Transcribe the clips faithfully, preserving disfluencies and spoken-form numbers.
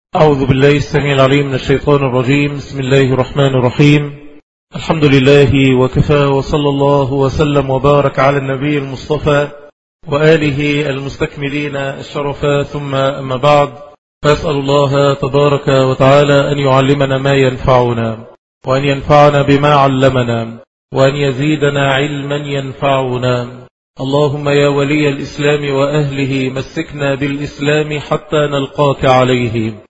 أعوذ بالله السميع العليم من الشيطان الرجيم. بسم الله الرحمن الرحيم. الحمد لله وكفى، وصلى الله وسلم وبارك على النبي المصطفى وآله المستكملين الشرفا، ثم أما بعد، فأسأل الله تبارك وتعالى أن يعلمنا ما ينفعنا، وأن ينفعنا بما علمنا، وأن يزيدنا علما ينفعنا. اللهم يا ولي الإسلام وأهله مسكنا بالإسلام حتى نلقاك عليه.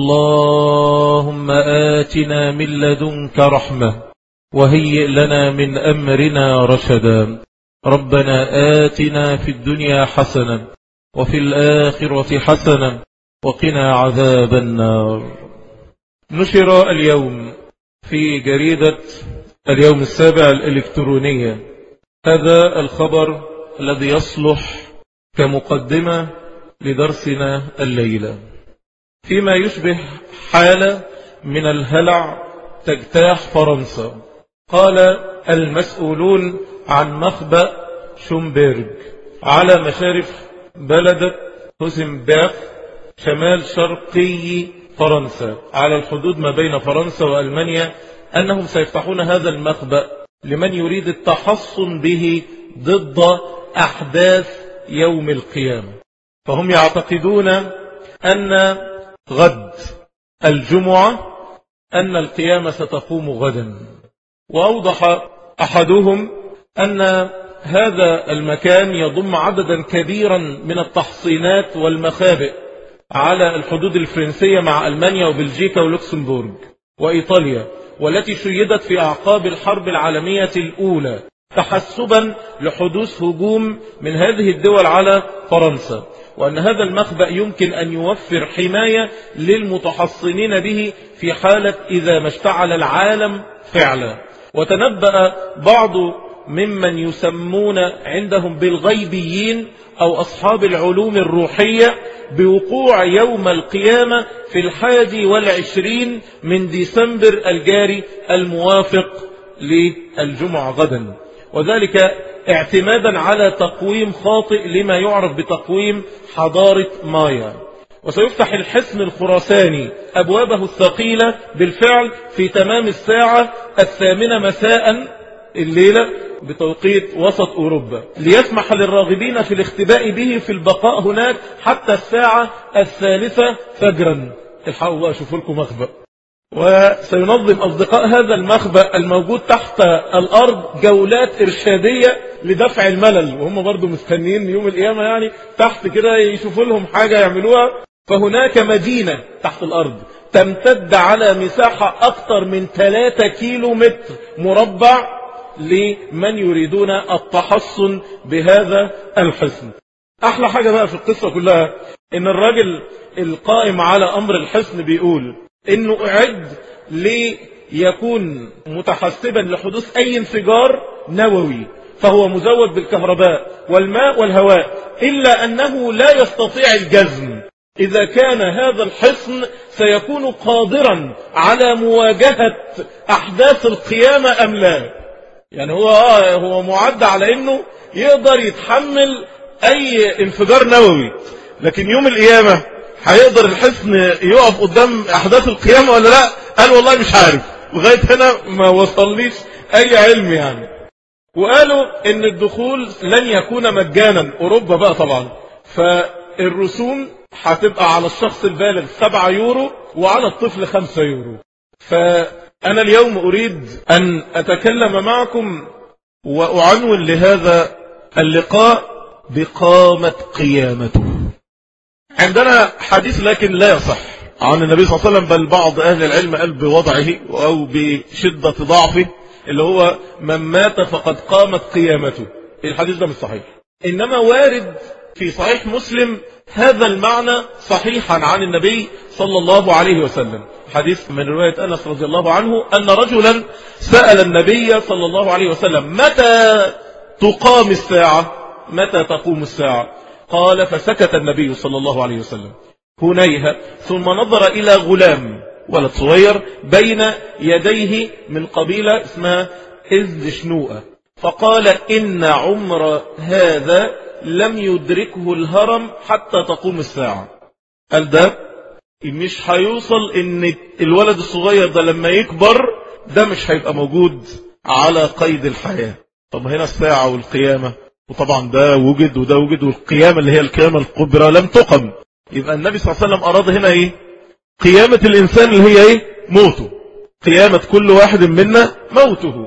اللهم آتنا من لدنك رحمة وهيئ لنا من أمرنا رشدا. ربنا آتنا في الدنيا حسنة وفي الآخرة حسنة وقنا عذاب النار. نشر اليوم في جريدة اليوم السابع الإلكترونية هذا الخبر الذي يصلح كمقدمة لدرسنا الليلة، فيما يشبه حالة من الهلع تجتاح فرنسا. قال المسؤولون عن مخبأ شومبيرغ على مشارف بلدة هوزنباخ شمال شرقي فرنسا على الحدود ما بين فرنسا وألمانيا أنهم سيفتحون هذا المخبأ لمن يريد التحصن به ضد أحداث يوم القيامة. فهم يعتقدون أن غد الجمعة أن القيامة ستقوم غدا. وأوضح أحدهم أن هذا المكان يضم عددا كبيرا من التحصينات والمخابئ على الحدود الفرنسية مع ألمانيا وبلجيكا ولوكسمبورغ وإيطاليا، والتي شيدت في أعقاب الحرب العالمية الأولى تحسبا لحدوث هجوم من هذه الدول على فرنسا، وأن هذا المخبأ يمكن أن يوفر حماية للمتحصنين به في حالة إذا ما اشتعل العالم فعلا. وتنبأ بعض ممن يسمون عندهم بالغيبيين أو أصحاب العلوم الروحية بوقوع يوم القيامة في الحادي والعشرين من ديسمبر الجاري الموافق للجمعة غدا، وذلك اعتمادا على تقويم خاطئ لما يعرف بتقويم حضارة مايا. وسيفتح الحصن الخراساني أبوابه الثقيلة بالفعل في تمام الساعة الثامنة مساء الليلة بتوقيت وسط أوروبا، ليسمح للراغبين في الاختباء به في البقاء هناك حتى الساعة الثالثة فجرا. الحقوا بقى شوفوا لكم مخبأ. وسينظم أصدقاء هذا المخبأ الموجود تحت الأرض جولات إرشادية لدفع الملل، وهم برضو مستنيين يوم القيامة يعني تحت كده يشوفوا لهم حاجة يعملوها. فهناك مدينة تحت الأرض تمتد على مساحة أكثر من ثلاثة كيلو متر مربع لمن يريدون التحصن بهذا الحصن. أحلى حاجة بقى في القصة كلها إن الراجل القائم على أمر الحصن بيقول إنه أعد ليكون متحسبا لحدوث أي انفجار نووي، فهو مزود بالكهرباء والماء والهواء، إلا أنه لا يستطيع الجزم إذا كان هذا الحصن سيكون قادرا على مواجهة أحداث القيامة أم لا. يعني هو آه هو معد على أنه يقدر يتحمل أي انفجار نووي، لكن يوم القيامة هيقدر الحصن يقف قدام أحداث القيامة ولا لا؟ قال والله مش عارف، لغاية هنا ما وصلنيش أي علم يعني. وقالوا إن الدخول لن يكون مجانا، أوروبا بقى طبعا، فالرسوم هتبقى على الشخص البالغ سبعة يورو وعلى الطفل خمسة يورو. فأنا اليوم أريد أن أتكلم معكم وأعنون لهذا اللقاء بقامة قيامته. عندنا حديث لكن لا يصح عن النبي صلى الله عليه وسلم، بل بعض أهل العلم قال بوضعه أو بشدة ضعفه، اللي هو من مات فقد قامت قيامته. الحديث ده مش صحيح، إنما وارد في صحيح مسلم هذا المعنى صحيحا عن النبي صلى الله عليه وسلم. حديث من رواية أنس رضي الله عنه أن رجلا سأل النبي صلى الله عليه وسلم متى تقام الساعة، متى تقوم الساعة؟ قال فسكت النبي صلى الله عليه وسلم هنيها، ثم نظر إلى غلام ولد صغير بين يديه من قبيلة اسمها إزد شنوءة، فقال إن عمر هذا لم يدركه الهرم حتى تقوم الساعة. قال ده مش هيوصل ان الولد الصغير ده لما يكبر ده مش هيبقى موجود على قيد الحياة. طب هنا الساعة والقيامة، وطبعا ده وجد وده وجد، والقيامة اللي هي القيامة الكبرى لم تقم. يبقى النبي صلى الله عليه وسلم أراد هنا ايه؟ قيامة الإنسان اللي هي ايه؟ موته، قيامة كل واحد منا موته.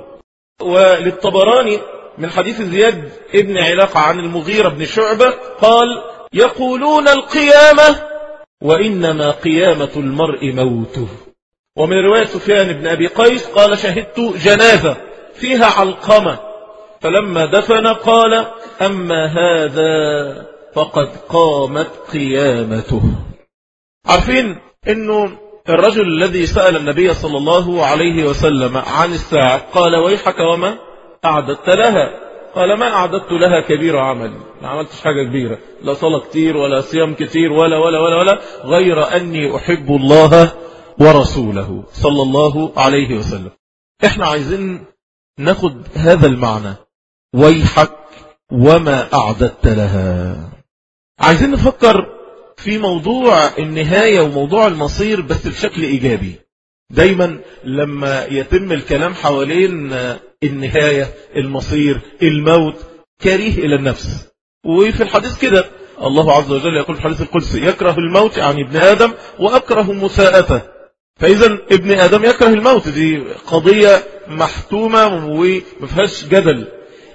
وللطبراني من حديث زياد ابن علاقة عن المغيرة بن شعبة قال: يقولون القيامة وإنما قيامة المرء موته. ومن رواية سفيان بن أبي قيس قال: شهدت جنازة فيها علقمة فلما دفن قال: أما هذا فقد قامت قيامته. عارفين أنه الرجل الذي سأل النبي صلى الله عليه وسلم عن الساعة قال: ويحك وما أعددت لها؟ قال: ما أعددت لها كبير عمل، ما عملتش حاجة كبيرة، لا صلاة كتير ولا صيام كتير ولا ولا ولا ولا غير أني أحب الله ورسوله صلى الله عليه وسلم. احنا عايزين ناخد هذا المعنى، ويحك وما أعددت لها. عايزين نفكر في موضوع النهاية وموضوع المصير بس بشكل إيجابي. دايما لما يتم الكلام حوالين النهاية، المصير، الموت، كريه إلى النفس. وفي الحديث كده الله عز وجل يقول في الحديث القدسي: يكره الموت يعني ابن آدم وأكره مساءته. فإذا ابن آدم يكره الموت، دي قضية محتومة ومفيهاش جدل.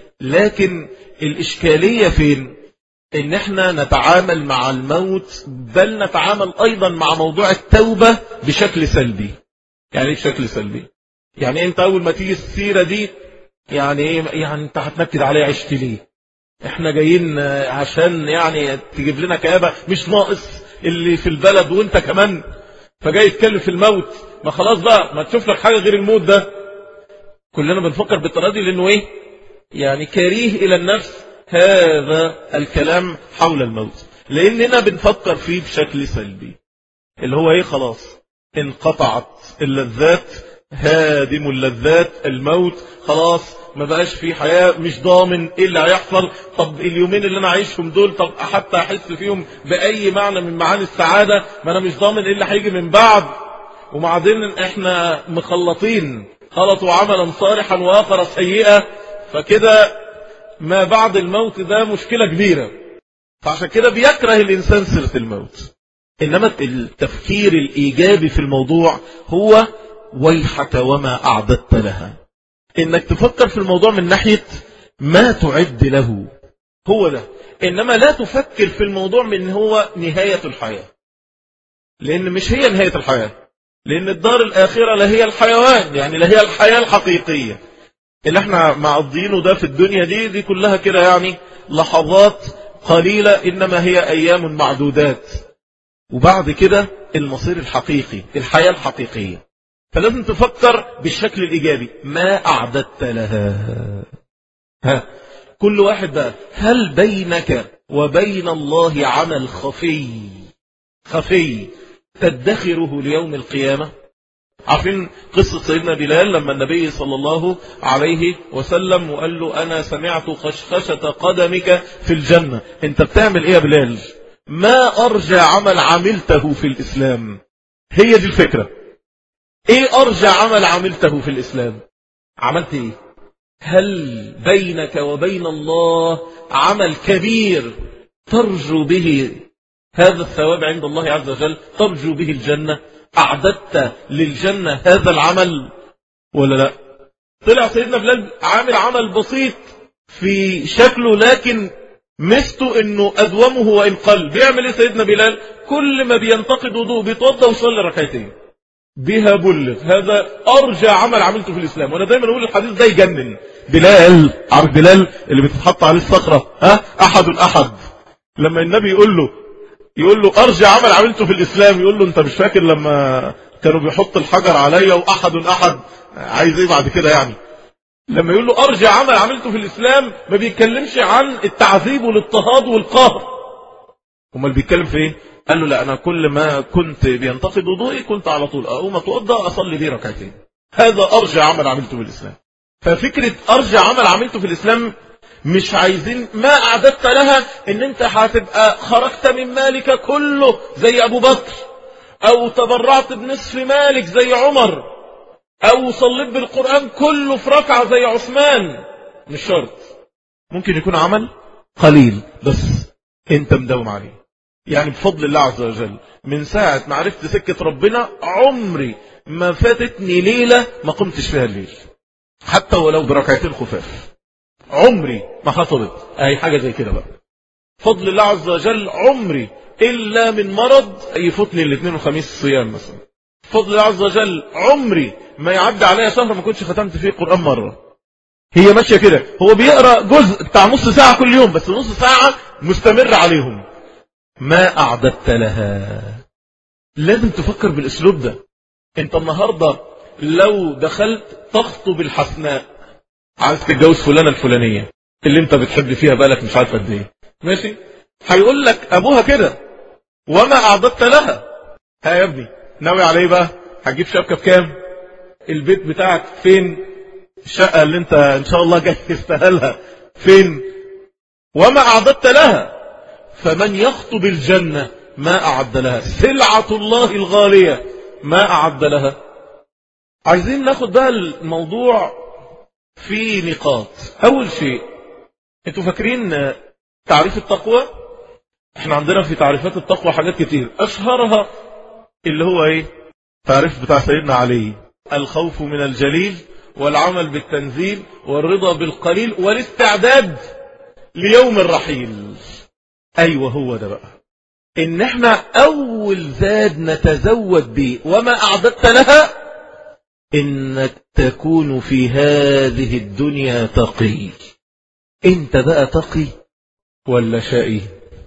لكن الإشكالية فين؟ إن احنا نتعامل مع الموت، بل نتعامل أيضا مع موضوع التوبة بشكل سلبي. يعني ايه بشكل سلبي؟ يعني انت أول ما تيجي السيرة دي يعني ايه؟ يعني انت هتنكد عليه عشت ليه؟ احنا جايين عشان يعني تجيب لنا كآبة؟ مش ناقص اللي في البلد وانت كمان فجاي يتكلم في الموت؟ ما خلاص بقى، ما تشوف لك حاجة غير الموت ده. كلنا بنفكر بالطريقة دي لأنه ايه؟ يعني كريه إلى النفس هذا الكلام حول الموت، لأننا بنفكر فيه بشكل سلبي، اللي هو ايه؟ خلاص انقطعت اللذات، هادم اللذات الموت، خلاص ما بقاش في حياة، مش ضامن ايه اللي هيحصل. طب اليومين اللي انا عايشهم دول، طب حتى احس فيهم بأي معنى من معاني السعادة، ما انا مش ضامن ايه اللي هيجي من بعد. وبعدين احنا مخلطين، خلطوا عملا صالحا واخر سيئة، فكده ما بعد الموت ده مشكلة كبيرة. فعشان كده بيكره الإنسان سيرة الموت. إنما التفكير الإيجابي في الموضوع هو ويحك وما أعددت لها، إنك تفكر في الموضوع من ناحية ما تعد له، هو ده. إنما لا تفكر في الموضوع من هو نهاية الحياة، لأن مش هي نهاية الحياة، لأن الدار الآخرة لا هي الحيوان، يعني لا هي الحياة الحقيقية. اللي احنا معضينه ده في الدنيا دي دي كلها كده يعني لحظات قليلة، إنما هي أيام معدودات. وبعد كده المصير الحقيقي، الحياة الحقيقية. فلازم تفكر بالشكل الإيجابي، ما أعددت لها. ها كل واحد بقى، هل بينك وبين الله عمل خفي خفي تدخره ليوم القيامة؟ عارفين قصة سيدنا بلال لما النبي صلى الله عليه وسلم وقال له: أنا سمعت خشخشة قدمك في الجنة. انت بتعمل ايه يا بلال؟ ما أرجى عمل عملته في الإسلام. هي دي الفكرة. ايه أرجى عمل عملته في الإسلام؟ عملت ايه؟ هل بينك وبين الله عمل كبير ترجو به هذا الثواب عند الله عز وجل، ترجو به الجنة؟ أعددت للجنة هذا العمل ولا لا؟ طلع سيدنا بلال عامل عمل بسيط في شكله، لكن مستو انه ادومه وان قل. بيعمل ايه سيدنا بلال؟ كل ما بينتقد وضوء بيتوضا ويصلي ركعتين، بها بلغ. هذا ارجى عمل عملته في الاسلام. وانا دايما اقول الحديث ده يجنن. بلال، عارف بلال اللي بتتحط عليه الصخره، ها احد الاحد، لما النبي يقول له يقول له ارجع عمل عملته في الاسلام، يقول له: انت مش فاكر لما كانوا بيحط الحجر عليا واحد احد؟ عايز ايه بعد كده يعني؟ لما يقول له ارجع عمل عملته في الاسلام ما بيتكلمش عن التعذيب والاضطهاد والقهر. امال بيتكلم في ايه؟ قال له: لا، انا كل ما كنت بينتقد وضوئي كنت على طول اقوم اتوضا اصلي بيه ركعتين. هذا ارجع عمل عملته في الاسلام. ففكره ارجع عمل عملته في الاسلام مش عايزين ما أعددت لها ان انت هتبقى خرجت من مالك كله زي ابو بكر، أو تبرعت بنصف مالك زي عمر، أو صليت بالقرآن كله في ركعة زي عثمان. مش شرط، ممكن يكون عمل قليل بس انت مداوم عليه. يعني بفضل الله عز وجل من ساعة ما عرفت سكة ربنا عمري ما فاتتني ليلة ما قمتش فيها الليل، حتى ولو بركعتين خفاف، عمري ما حصلت اي حاجة زي كده. بقى فضل الله عز وجل عمري إلا من مرض يفوتني الاثنين والخميس صيام مثلا. فضل الله عز وجل عمري ما يعدي عليا شهر ما كنتش ختمت فيه قرآن مرة. هي ماشية كده، هو بيقرأ جزء بتاع نص ساعة كل يوم، بس نص ساعة مستمر عليهم. ما أعددت لها. لازم تفكر بالأسلوب ده. انت النهاردة لو دخلت تخطب الحسناء، عايز تتجوز فلانة الفلانية اللي انت بتحب فيها بالك مش عارف قد ايه، ماشي، هيقول لك ابوها كده وما أعددت لها. ها يا ابني ناوي عليه بقى؟ هتجيب شبكة بكام؟ البيت بتاعك فين؟ الشقة اللي انت ان شاء الله جاي تستاهلها فين؟ وما أعددت لها. فمن يخطب الجنة ما أعد لها، سلعة الله الغالية ما أعد لها. عايزين ناخد بقى الموضوع في نقاط. أول شيء، انتوا فاكرين تعريف التقوى؟ احنا عندنا في تعريفات التقوى حاجات كتير، أشهرها اللي هو ايه؟ تعريف بتاع سيدنا علي: الخوف من الجليل، والعمل بالتنزيل، والرضا بالقليل، والاستعداد ليوم الرحيل. ايوه هو ده بقى، ان احنا اول زاد نتزود به وما اعددت لها انك تكون في هذه الدنيا تقي. انت بقى تقي ولا شقي؟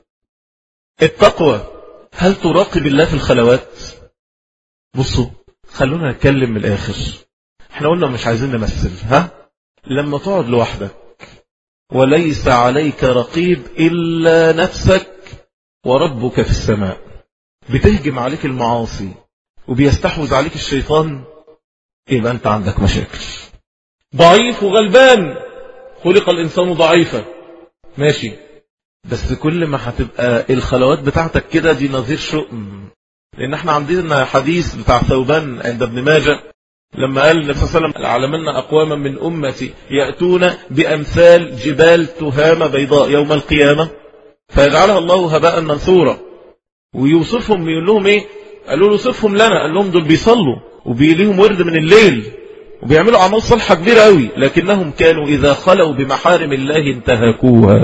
التقوى، هل تراقب الله في الخلوات؟ بصوا خلونا نتكلم من الاخر. احنا قلنا مش عايزين نمثل. ها، لما تقعد لوحدك وليس عليك رقيب إلا نفسك وربك في السماء، بتهجم عليك المعاصي وبيستحوذ عليك الشيطان، يبقى أنت عندك مشاكل. ضعيف وغلبان، خلق الإنسان ضعيفا، ماشي، بس كل ما هتبقى الخلوات بتاعتك كده دي نظير شؤم. لأن احنا عندنا حديث بتاع ثوبان عند ابن ماجه لما قال النبي صلى الله عليه وسلم: علمنا أقواما من أمتي يأتون بأمثال جبال تهامة بيضاء يوم القيامة فيجعلها الله هباء منثورا. ويوصفهم يقول لهم ايه؟ قالوا له صفهم لنا، قال لهم دول بيصلوا وبيليهم ورد من الليل وبيعملوا أعمال صالحة كبيرة قوي، لكنهم كانوا إذا خلوا بمحارم الله انتهكوها.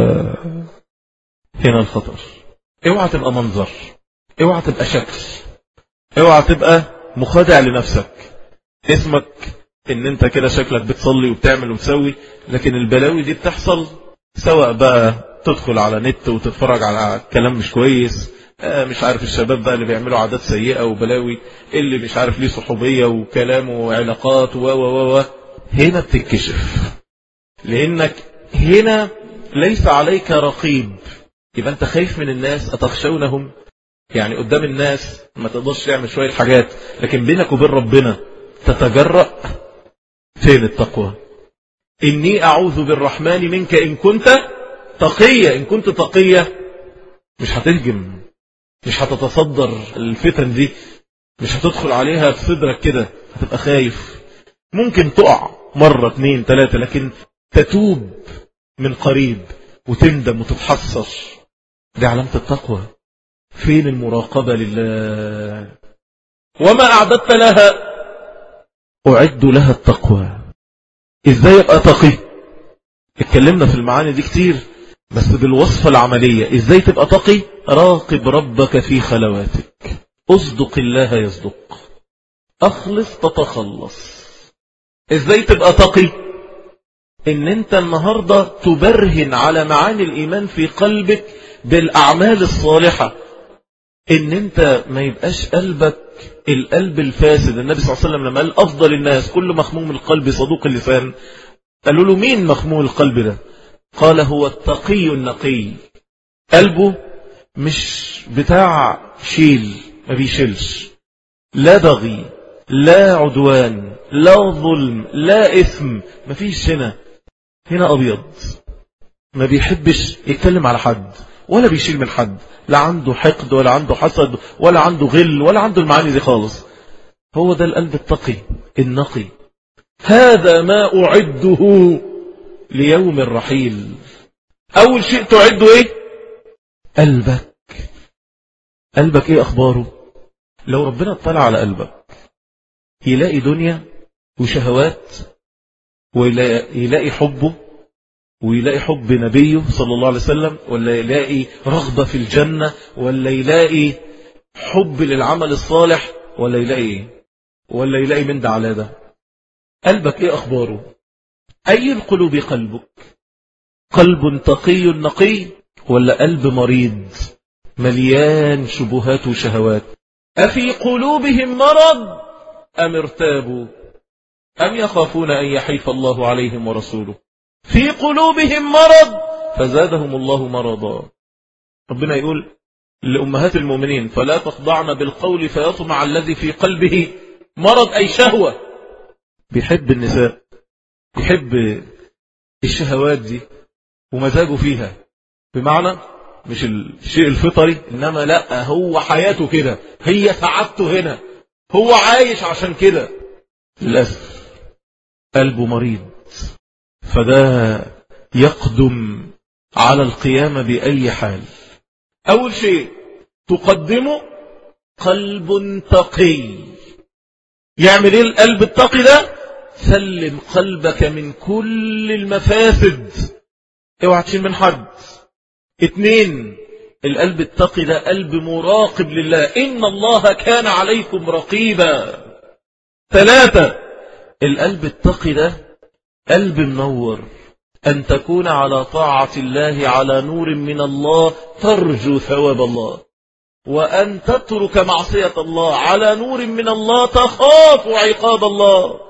هنا الخطر. اوعى تبقى منظر، اوعى تبقى شكل، اوعى تبقى مخادع لنفسك. اسمك ان انت كده شكلك بتصلي وبتعمل وتسوي، لكن البلاوي دي بتحصل سواء بقى تدخل على نت وتتفرج على كلام مش كويس، مش عارف الشباب بقى اللي بيعملوا عادات سيئة وبلاوي، اللي مش عارف ليه صحوبية وكلام وعلاقات و و و هنا بتتكشف، لانك هنا ليس عليك رقيب. يبقى انت خايف من الناس، أتخشونهم؟ يعني قدام الناس ما تقدرش تعمل شوية حاجات، لكن بينك وبين ربنا تتجرأ. فين التقوى؟ إني أعوذ بالرحمن منك إن كنت تقية. إن كنت تقية مش هتهجم، مش هتتصدر الفتن دي، مش هتدخل عليها في صدرك كده، هتبقى خايف. ممكن تقع مرة اتنين تلاتة، لكن تتوب من قريب وتندم وتتحسر. دي علامة التقوى. فين المراقبة لله؟ وما أعددت لها؟ أعد لها التقوى. إزاي أبقى تقي؟ اتكلمنا في المعاني دي كتير، بس بالوصفة العملية. إزاي تبقى تقي؟ راقب ربك في خلواتك، أصدق الله يصدق، أخلص تتخلص. إزاي تبقى تقي؟ إن أنت النهاردة تبرهن على معاني الإيمان في قلبك بالأعمال الصالحة، إن أنت ما يبقاش قلبك القلب الفاسد. النبي صلى الله عليه وسلم لما قال أفضل الناس كل مخموم القلب صدوق اللسان، قالوا له مين مخموم القلب ده؟ قال هو التقي النقي، قلبه مش بتاع شيل، ما بيشيلش، لا بغي لا عدوان لا ظلم لا إثم، ما فيش هنا. هنا أبيض، ما بيحبش يتكلم على حد ولا بيشيل من حد، لا عنده حقد ولا عنده حسد ولا عنده غل ولا عنده المعاني دي خالص. هو ده القلب التقي النقي. هذا ما أعده ليوم الرحيل. أول شيء تعده إيه؟ قلبك. قلبك إيه أخباره؟ لو ربنا اطلع على قلبك يلاقي دنيا وشهوات، ويلاقي حبه، ويلاقي حب نبيه صلى الله عليه وسلم، ولا يلاقي رغبة في الجنة، ولا يلاقي حب للعمل الصالح، ولا يلاقي إيه؟ ولا يلاقي من ده على ده. قلبك إيه أخباره؟ أي القلوب قلبك؟ قلب تقي نقي، ولا قلب مريض مليان شبهات وشهوات؟ أفي قلوبهم مرض أم ارتابوا أم يخافون أن يحيف الله عليهم ورسوله؟ في قلوبهم مرض فزادهم الله مرضا. ربنا يقول لأمهات المؤمنين فلا تخضعن بالقول فيطمع الذي في قلبه مرض، أي شهوة. بيحب النساء، بيحب الشهوات دي ومزاجه فيها، بمعنى مش الشيء الفطري، إنما لا، هو حياته كده، هي سعادته هنا، هو عايش عشان كده. للأسف قلبه مريض، فده يقدم على القيامة بأي حال. أول شيء تقدمه قلب تقي. يعمل ايه القلب التقي ده؟ سلم قلبك من كل المفاسد، اوعى تشيل من حد. اتنين، القلب التقي ده قلب مراقب لله، إن الله كان عليكم رقيبا. ثلاثة، القلب التقي ده قلب منور، أن تكون على طاعة الله على نور من الله ترجو ثواب الله، وأن تترك معصية الله على نور من الله تخاف عقاب الله.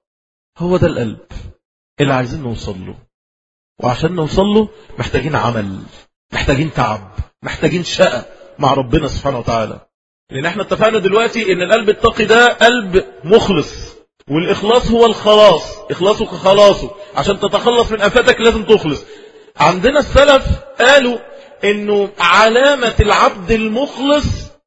هو ده القلب اللي عايزين نوصل له، وعشان نوصل له محتاجين عمل، محتاجين تعب، محتاجين شقة مع ربنا سبحانه وتعالى. لأن احنا اتفقنا دلوقتي ان القلب التقي ده قلب مخلص، والإخلاص هو الخلاص، إخلاصك خلاصه، عشان تتخلص من آفاتك لازم تخلص. عندنا السلف قالوا انه علامة العبد المخلص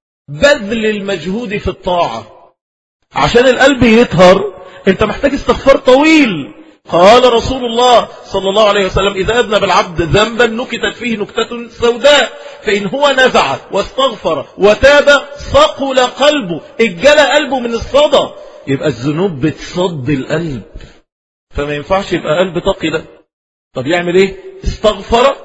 بذل المجهود في الطاعة. عشان القلب يطهر انت محتاج استغفار طويل. قال رسول الله صلى الله عليه وسلم إذا أذنب العبد ذنبا نكتت فيه نكتة سوداء، فإن هو نزع واستغفر وتاب صقل قلبه، اجل قلبه من الصدى. يبقى الذنوب بتصد القلب، فما ينفعش يبقى قلب تقي ده. طب يعمل ايه؟ استغفر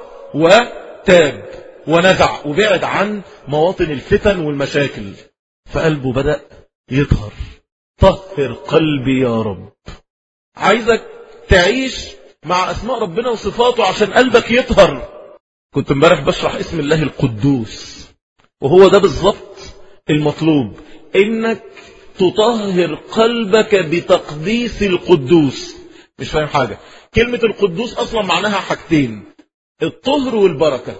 وتاب ونزع وبعد عن مواطن الفتن والمشاكل، فقلبه بدأ يطهر. طهر قلبي يا رب. عايزك تعيش مع أسماء ربنا وصفاته عشان قلبك يطهر. كنت امبارح بشرح اسم الله القدوس، وهو ده بالظبط المطلوب، انك تطهر قلبك بتقديس القدوس. مش فاهم حاجة. كلمة القدوس أصلا معناها حاجتين، الطهر والبركة.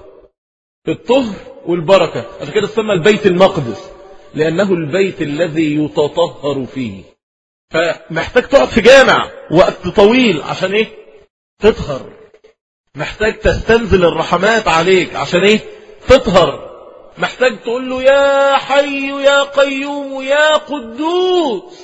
الطهر والبركة، عشان كده سمى البيت المقدس، لأنه البيت الذي يتطهر فيه. فمحتاج تقعد في جامع وقت طويل عشان ايه؟ تطهر. محتاج تستنزل الرحمات عليك عشان ايه؟ تطهر. محتاج تقول له يا حي يا قيوم يا قدوس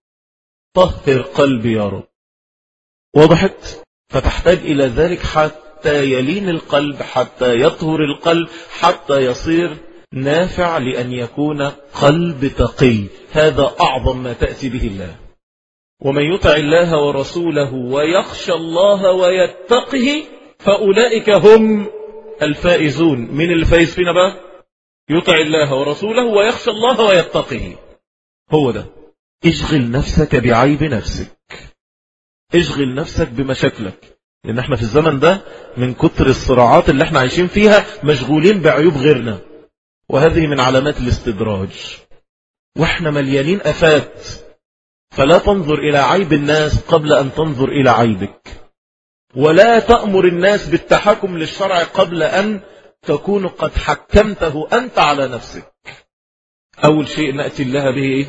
طهر قلبي يا رب. وضحت؟ فتحتاج إلى ذلك حتى يلين القلب، حتى يطهر القلب، حتى يصير نافع لأن يكون قلب تقي. هذا أعظم ما تأتي به الله. ومن يطع الله ورسوله ويخشى الله ويتقه فأولئك هم الفائزون. من اللي فايز فينا بقى؟ يطع الله ورسوله ويخشى الله ويتقه. هو ده. اشغل نفسك بعيب نفسك، اشغل نفسك بمشاكلك، لأن احنا في الزمن ده من كتر الصراعات اللي احنا عايشين فيها مشغولين بعيوب غيرنا، وهذه من علامات الاستدراج. واحنا مليانين آفات، فلا تنظر إلى عيب الناس قبل أن تنظر إلى عيبك، ولا تأمر الناس بالتحكم للشرع قبل أن تكون قد حكمته أنت على نفسك. أول شيء نأتي الله به إيه؟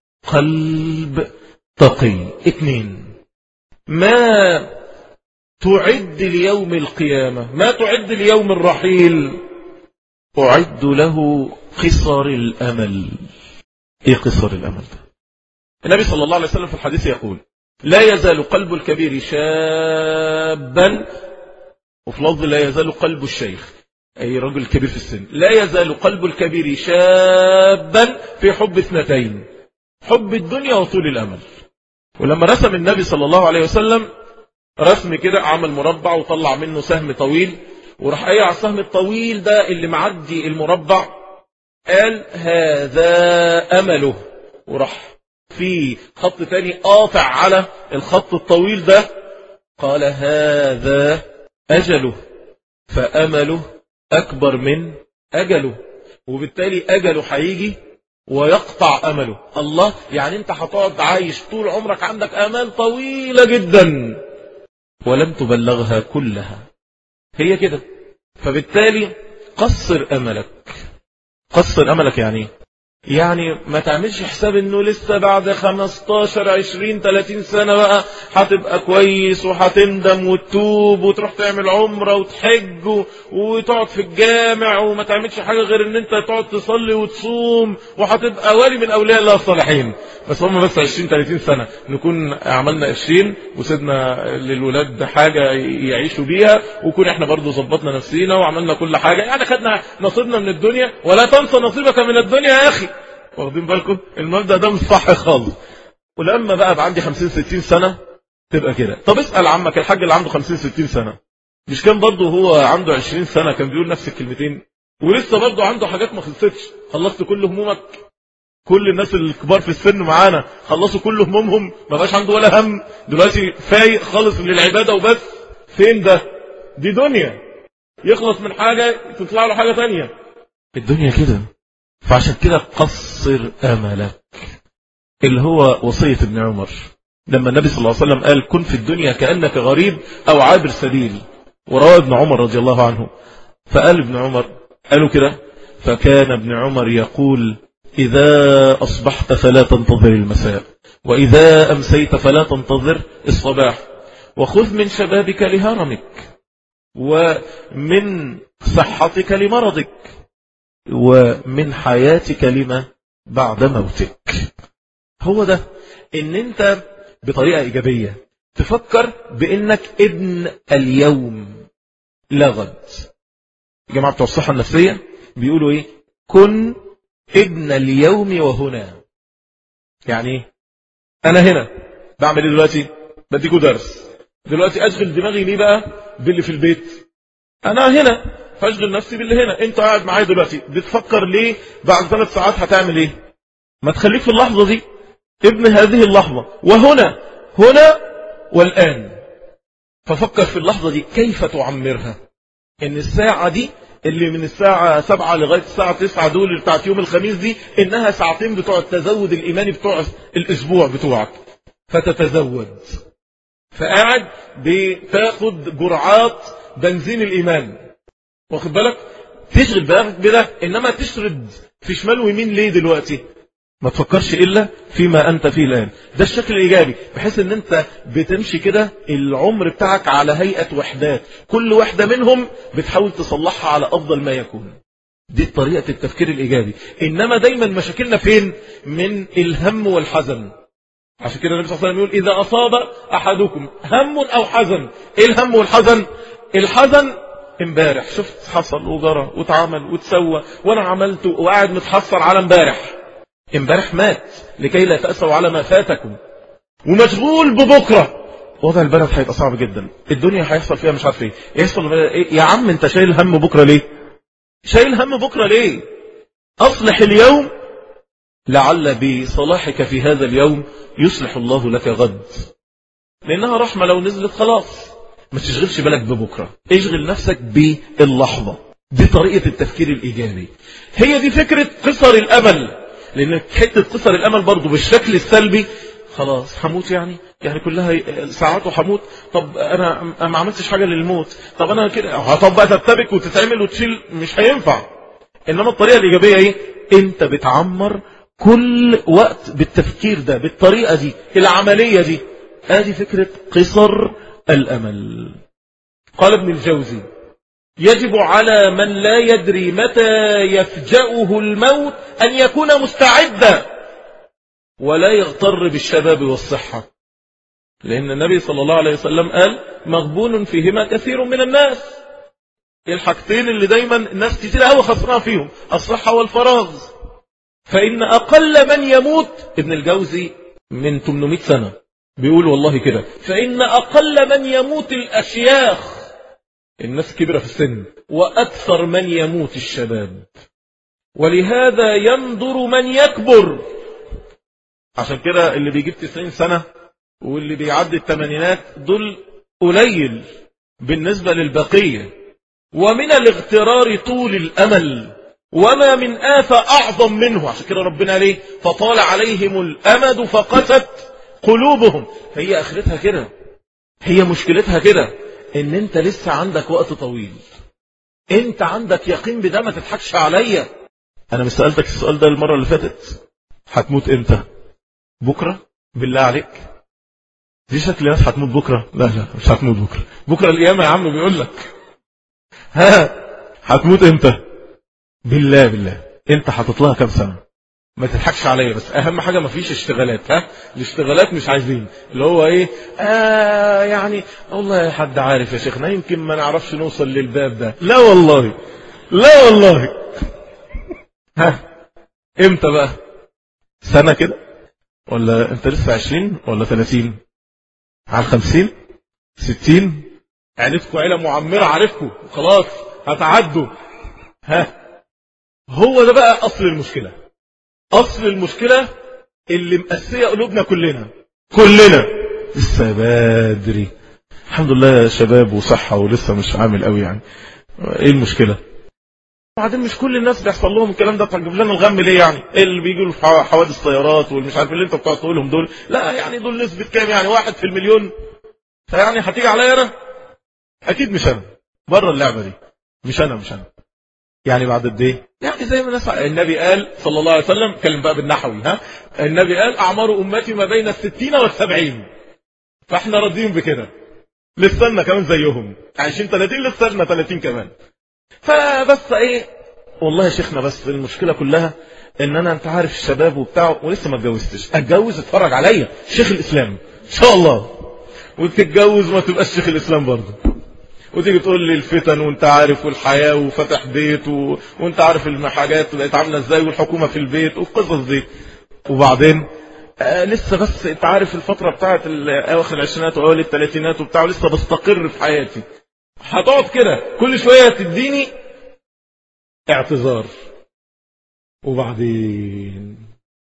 قلب تقي. اثنين، ما تعد ليوم القيامة، ما تعد ليوم الرحيل. أعد له قصر الأمل. إيه قصر الأمل ده؟ النبي صلى الله عليه وسلم في الحديث يقول لا يزال قلب الكبير شابا، وفي لفظ لا يزال قلب الشيخ أي رجل كبير في السن، لا يزال قلب الكبير شابا في حب اثنتين، حب الدنيا وطول الأمل. ولما رسم النبي صلى الله عليه وسلم رسم كده، عمل مربع وطلع منه سهم طويل، وراح قايل على السهم الطويل ده اللي معدي المربع قال هذا أمله، وراح في خط تاني قاطع على الخط الطويل ده قال هذا أجله، فأمله أكبر من أجله، وبالتالي أجله هيجي ويقطع أمله. الله، يعني أنت هتقعد عايش طول عمرك عندك آمال طويلة جدا ولم تبلغها كلها، هي كده. فبالتالي قصر أملك. قصر أملك يعني يعني ما تعملش حساب انه لسه بعد خمستاشر عشرين تلاتين سنة بقى هتبقى كويس وهتندم وتتوب وتروح تعمل عمرة وتحج وتقعد في الجامع وما تعملش حاجة غير ان انت تقعد تصلي وتصوم وهتبقى ولي من اولياء الله الصالحين. بس هم بس عشرين تلاتين سنة نكون عملنا عشرين وسيدنا للولاد حاجة يعيشوا بيها، وكون احنا برضو ظبطنا نفسينا وعملنا كل حاجة، يعني خدنا نصيبنا من الدنيا. ولا تنسى نصيبك من الدنيا يا اخي. واخدين بالكم؟ المبدأ ده مش صح خالص. ولما بقى بعندي خمسين ستين سنة تبقى كده. طب اسأل عمك الحاج اللي عنده خمسين ستين سنة، مش كان برضه هو عنده عشرين سنة كان بيقول نفس الكلمتين؟ ولسه برضه عنده حاجات ما خلصتش. خلصت كل همومك؟ كل الناس الكبار في السن معانا خلصوا كل همومهم، ما بقاش عنده ولا هم، دلوقتي فايق خالص للعبادة وبس. فين ده؟ دي دنيا، يخلص من حاجة تطلع له حاجة تانية. الدنيا كده. فعشان كده قصر أملك، اللي هو وصية ابن عمر لما النبي صلى الله عليه وسلم قال كن في الدنيا كأنك غريب أو عابر سبيل، وروى ابن عمر رضي الله عنه. فقال ابن عمر، قالوا كده، فكان ابن عمر يقول إذا أصبحت فلا تنتظر المساء، وإذا أمسيت فلا تنتظر الصباح، وخذ من شبابك لهرمك، ومن صحتك لمرضك، ومن حياتك لما بعد موتك. هو ده ان انت بطريقة ايجابية تفكر بانك ابن اليوم لا غد. جماعة بتوع الصحة النفسية بيقولوا ايه؟ كن ابن اليوم وهنا. يعني ايه؟ انا هنا بعمل ايه دلوقتي؟ بديكوا درس دلوقتي، اشغل دماغي ليه بقى باللي في البيت؟ انا هنا فاشغل نفسي باللي هنا. انت قاعد معايا دلوقتي بتفكر ليه بعد ثلاث ساعات هتعمل ايه؟ ما تخليك في اللحظة دي، ابن هذه اللحظة، وهنا هنا والآن. ففكر في اللحظة دي كيف تعمرها. ان الساعة دي اللي من الساعة سبعة لغاية الساعة تسعة دول اللي بتاعت يوم الخميس دي، انها ساعتين بتوع التزود الايماني بتوع الاسبوع بتوعك، فتتزود. فقاعد بتاخد جرعات بنزين الايمان، واخد بالك؟ تشغل بالك بده. انما تشرد في شمال ويمين ليه دلوقتي؟ ما تفكرش الا فيما انت فيه الان. ده الشكل الايجابي، بحيث ان انت بتمشي كده العمر بتاعك على هيئة وحدات، كل وحدة منهم بتحاول تصلحها على افضل ما يكون. دي طريقة التفكير الايجابي. انما دايما مشاكلنا فين؟ من الهم والحزن. عشان كده النبي صلى الله عليه وسلم يقول اذا اصاب احدكم هم او حزن. ايه الهم والحزن؟ الحزن امبارح شفت حصل وجرى واتعمل وتسوى وانا عملته وقاعد متحسر على امبارح. امبارح مات لكي لا تأسوا على ما فاتكم، ومشغول ببكرة. وضع البلد هيبقى صعب جدا، الدنيا هيحصل فيها مش عارف ايه يحصل ايه. يا عم انت شايل هم بكرة ليه؟ شايل هم بكرة ليه؟ اصلح اليوم لعل بصلاحك في هذا اليوم يصلح الله لك غد، لانها رحمة لو نزلت خلاص. ما تشغلش بالك ببكرة، اشغل نفسك باللحظة. دي طريقة التفكير الإيجابي. هي دي فكرة قصر الأمل. لأن حتة قصر الأمل برضو بالشكل السلبي، خلاص هموت يعني يعني كلها ساعات وحموت. طب أنا ما عملتش حاجة للموت، طب أنا كده. طب بقى تتبك وتتعمل وتشيل، مش هينفع. إنما الطريقة الإيجابية إيه؟ أنت بتعمر كل وقت بالتفكير ده، بالطريقة دي العملية دي. هذه فكرة قصر الأمل. قال ابن الجوزي يجب على من لا يدري متى يفجأه الموت أن يكون مستعدا ولا يغتر بالشباب والصحة، لأن النبي صلى الله عليه وسلم قال مغبون فيهما كثير من الناس. الحاجتين اللي دايما الناس كتير قوي خسرانة فيهم الصحة والفراغ. فإن أقل من يموت، ابن الجوزي من ثمانمائة سنة بيقول والله كده، فإن أقل من يموت الأشياخ، الناس كبيرة في السن، وأكثر من يموت الشباب. ولهذا ينظر من يكبر. عشان كده اللي بيجيب تسعين سنة واللي بيعدي الثمانينات دول قليل بالنسبة للبقية. ومن الاغترار طول الأمل، وما من آفة أعظم منه. عشان كده ربنا ليه فطال عليهم الأمد فقست قلوبهم. هي آخرتها كده، هي مشكلتها كده، ان انت لسه عندك وقت طويل، انت عندك يقين بده، ما تضحكش عليا. انا مش سألتك السؤال ده المرة اللي فاتت، هتموت امتى؟ بكرة؟ بالله عليك دي شكل ناس هتموت بكرة. لا لا مش هتموت بكرة، بكرة القيامة يا عم بيقول لك. ها هتموت امتى؟ بالله بالله انت هتطلع كام سنة؟ ما تضحكش عليا، بس اهم حاجة ما فيش اشتغالات. ها الاشتغالات مش عايزين اللي هو ايه آه يعني والله حد عارف يا شيخنا يمكن ما نعرفش نوصل للباب ده. لا والله لا والله. ها امتى بقى؟ سنة كده؟ ولا انت لسه عشرين ولا ثلاثين؟ على خمسين ستين؟ عيلتكم عيلة معمرة عارفكم خلاص هتعدوا. ها هو ده بقى اصل المشكلة. اصل المشكلة اللي مقسية قلوبنا كلنا كلنا لسه بدري، الحمد لله يا شباب وصحة ولسه مش عامل قوي يعني. ايه المشكلة؟ بعدين مش كل الناس بيحصل لهم الكلام ده، تجيب لنا الغم ليه يعني؟ اللي بيجوا له حوادث طيارات والمش عارف اللي انت بتقعد تقولهم دول، لا يعني دول نسبة كام يعني؟ واحد في المليون. فيعني هتيجي عليا انا؟ اكيد مش انا، بره اللعبة دي مش انا مش انا يعني بعد قد ايه؟ يعني زي ما الناس النبي قال صلى الله عليه وسلم، كلم بقى بالنحوي. ها النبي قال اعمار امتي ما بين الستين والسبعين، فاحنا راضيين بكده، لسنا كمان زيهم عايشين ثلاثين، لسنا ثلاثين كمان. فبس ايه والله يا شيخنا، بس المشكله كلها ان انا انت عارف الشباب وبتاعه ولسه ما اتجوزتش. اتجوز اتفرج عليا شيخ الاسلام ان شاء الله، وتتجوز ما تبقاش شيخ الاسلام برضه، وتيجي تقول لي الفتن وانت عارف والحياة وفتح بيت و... وانت عارف الحاجات بقت عاملة ازاي والحكومة في البيت والقصص دي. وبعدين آه لسه بس انت عارف الفترة بتاعت اواخر العشرينات واوائل الثلاثينات وبتاع، لسه بستقر في حياتي. هتقعد كده كل شوية تديني اعتذار. وبعدين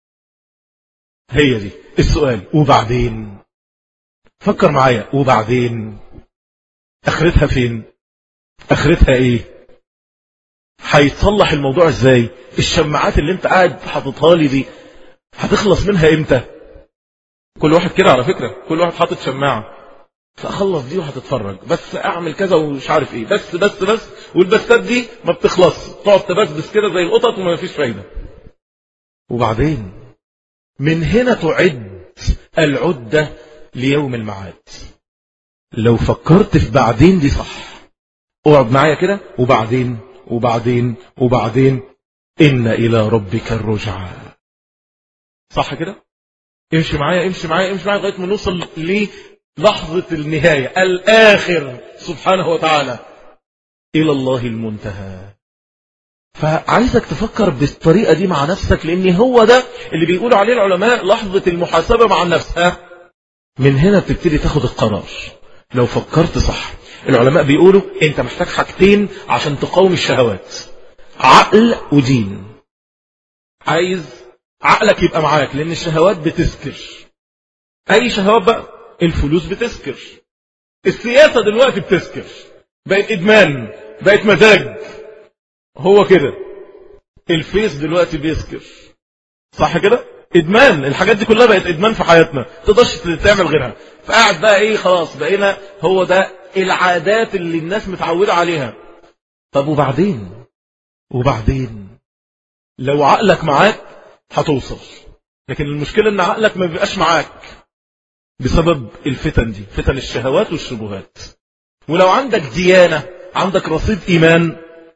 هي دي السؤال، وبعدين فكر معايا، وبعدين اخرتها فين؟ اخرتها ايه؟ هيتصلح الموضوع ازاي؟ الشماعات اللي انت قاعد حاططها لي دي هتخلص منها امتى؟ كل واحد كده على فكرة، كل واحد حاطط شماعة، فاخلص دي وهتتفرج، بس اعمل كذا ومش عارف ايه، بس بس بس والبسات دي ما بتخلص، تقعد تبسبس كده زي القطط وما فيش فايدة. وبعدين من هنا تعد العدة ليوم المعاد. لو فكرت في بعدين دي صح، اقعد معايا كده، وبعدين وبعدين وبعدين إن إلى ربك الرجعى. صح كده؟ امشي معايا امشي معايا امشي معايا لغاية ما نوصل للحظة النهاية الآخر سبحانه وتعالى، إلى الله المنتهى. فعايزك تفكر بالطريقة دي مع نفسك، لأن هو ده اللي بيقولوا عليه العلماء لحظة المحاسبة مع النفس. ها؟ من هنا بتبتدي تاخد القرار لو فكرت صح. العلماء بيقولوا انت محتاج حاجتين عشان تقاوم الشهوات، عقل ودين. عايز عقلك يبقى معاك، لان الشهوات بتسكر. اي شهوات بقى؟ الفلوس بتسكر، السياسة دلوقتي بتسكر، بقت ادمان، بقت مزاج. هو كده الفيس دلوقتي بيسكر، صح كده؟ ادمان. الحاجات دي كلها بقت ادمان في حياتنا، تقدرش تعمل غيرها. فقاعد بقى ايه، خلاص بقينا هو ده العادات اللي الناس متعودة عليها. طب وبعدين وبعدين لو عقلك معاك هتوصل، لكن المشكلة ان عقلك ما بيبقاش معاك بسبب الفتن دي، فتن الشهوات والشبهات. ولو عندك ديانة عندك رصيد إيمان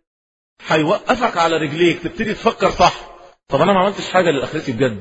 هيوقفك على رجليك تبتدي تفكر صح. طب أنا ما عملتش حاجة للآخرتي بجد.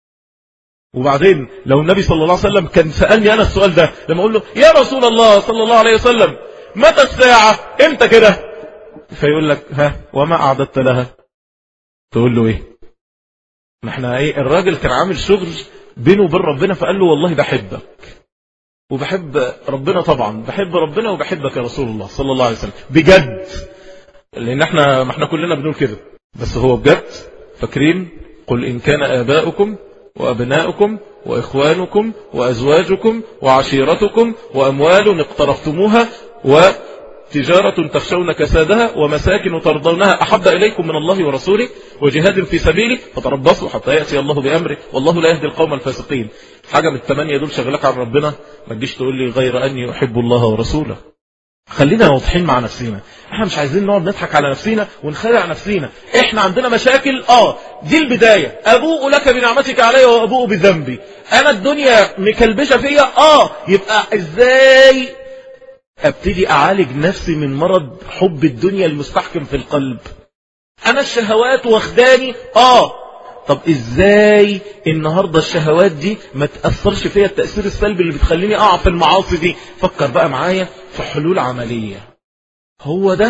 وبعدين لو النبي صلى الله عليه وسلم كان سألني أنا السؤال ده لما أقول له يا رسول الله صلى الله عليه وسلم متى الساعة امتى كده، فيقول لك ها وما أعددت لها، تقول له ايه؟ ما احنا ايه، الراجل كان عامل شغل بينه وبين ربنا فقال له والله بحبك وبحب ربنا، طبعا بحب ربنا وبحبك يا رسول الله صلى الله عليه وسلم بجد، لان احنا ما احنا كلنا بنقول كده، بس هو بجد. فاكرين قل إن كان آباؤكم وأبناؤكم وإخوانكم وأزواجكم وعشيرتكم وأموال اقترفتموها وتجارة تخشون كسادها ومساكن ترضونها أحب إليكم من الله ورسوله وجهاد في سبيله فتربصوا حتى يأتي الله بأمره والله لا يهدي القوم الفاسقين. حاجة من الثمانية دول شغلك عن ربنا، ما تجيش تقول لي غير أني أحب الله ورسوله. خلينا واضحين مع نفسنا، احنا مش عايزين نقعد نضحك على نفسنا ونخدع نفسنا. احنا عندنا مشاكل، اه دي البداية، ابوء لك بنعمتك علي وابوء بذنبي، انا الدنيا مكلبشة فيا، اه يبقى ازاي ابتدي اعالج نفسي من مرض حب الدنيا المستحكم في القلب؟ انا الشهوات واخداني، اه طب ازاي النهاردة الشهوات دي ما تأثرش فيها التأثير السلبي اللي بتخليني اقع في المعاصي دي؟ فكر بقى معايا في حلول عملية. هو ده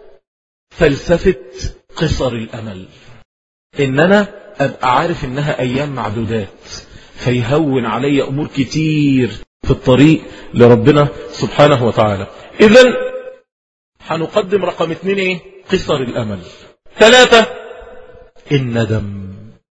فلسفة قصر الامل، ان انا ابقى عارف انها ايام معدودات فيهون علي امور كتير في الطريق لربنا سبحانه وتعالى. اذن هنقدم رقم اتنين ايه؟ قصر الامل. ثلاثة الندم،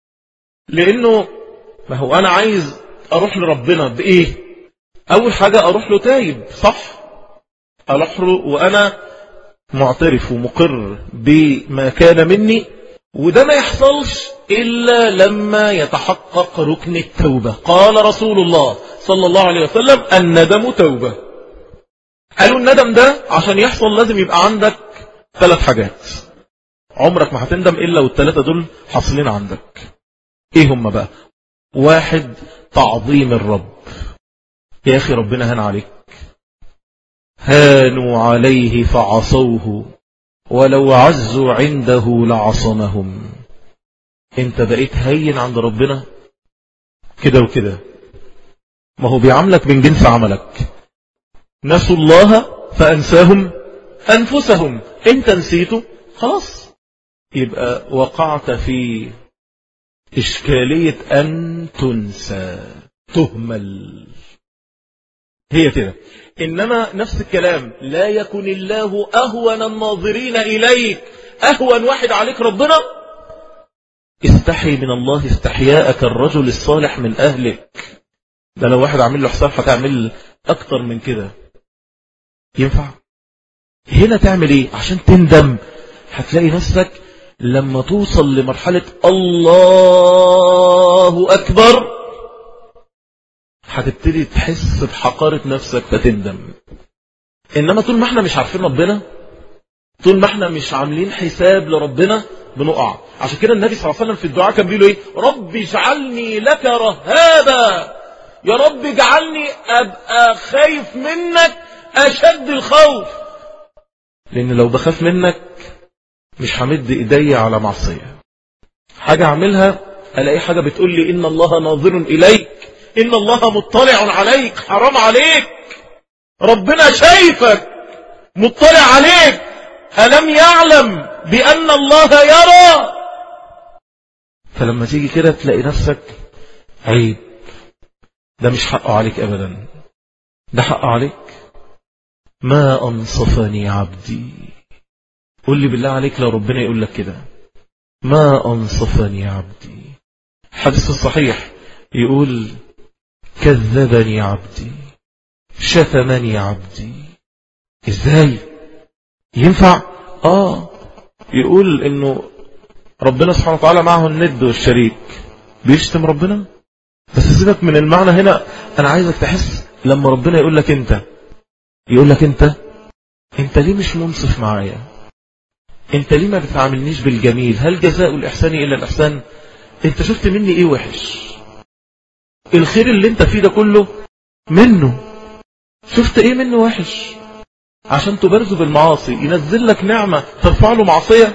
لانه ما هو انا عايز اروح لربنا بايه؟ اول حاجة اروح له تايب، صح؟ اروح له وانا معترف ومقر بما كان مني، وده ما يحصلش الا لما يتحقق ركن التوبة. قال رسول الله صلى الله عليه وسلم الندم توبة. قالوا الندم ده عشان يحصل لازم يبقى عندك ثلاث حاجات، عمرك ما هتندم الا والثلاثة دول حاصلين عندك. ايه هم بقى؟ واحد، تعظيم الرب. يا اخي ربنا هان عليك، هانوا عليه فعصوه ولو عزوا عنده لعصمهم. انت بقيت هين عند ربنا كده وكده، ما هو بيعاملك من جنس عملك. نسوا الله فأنساهم أنفسهم، انت نسيته خلاص، يبقى وقعت في إشكالية أن تنسى، تهمل، هي كده. إنما نفس الكلام، لا يكن الله أهون الناظرين إليك، أهون واحد عليك ربنا. استحي من الله استحياءك الرجل الصالح من أهلك. ده لو واحد عامل له حساب هتعمل أكتر من كده، ينفع؟ هنا تعمل إيه عشان تندم؟ هتلاقي نفسك لما توصل لمرحلة الله أكبر هتبتدي تحس بحقارة نفسك فتندم. إنما طول ما احنا مش عارفين ربنا، طول ما احنا مش عاملين حساب لربنا، بنقع. عشان كده النبي صلى الله عليه وسلم في الدعاء كان بيقول ايه؟ ربي اجعلني لك رهابا، يا رب اجعلني ابقى خايف منك اشد الخوف، لان لو بخاف منك مش همد ايدي على معصية، حاجة اعملها الاقي حاجة بتقول لي ان الله ناظر اليك، ان الله مطلع عليك، حرام عليك، ربنا شايفك مطلع عليك، ألم يعلم بأن الله يرى؟ فلما تيجي كده تلاقي نفسك عيب، ده مش حقه عليك أبدا، ده حقه عليك. ما أنصفني عبدي، قل لي بالله عليك لو ربنا يقول لك كده، ما أنصفني عبدي. حديث الصحيح يقول كذبني عبدي، شتمني عبدي. ازاي ينفع؟ اه يقول انه ربنا سبحانه وتعالى معه الند والشريك، بيشتم ربنا. بس سيبك من المعنى هنا، انا عايزك تحس لما ربنا يقول لك انت، يقول لك انت انت ليه مش منصف معايا؟ انت ليه ما بتعاملنيش بالجميل؟ هل جزاء الاحسان الا الاحسان؟ انت شفت مني ايه وحش؟ الخير اللي انت فيه ده كله منه، شفت ايه منه وحش؟ عشان تبرزوا بالمعاصي ينزل لك نعمة ترفع له معصية؟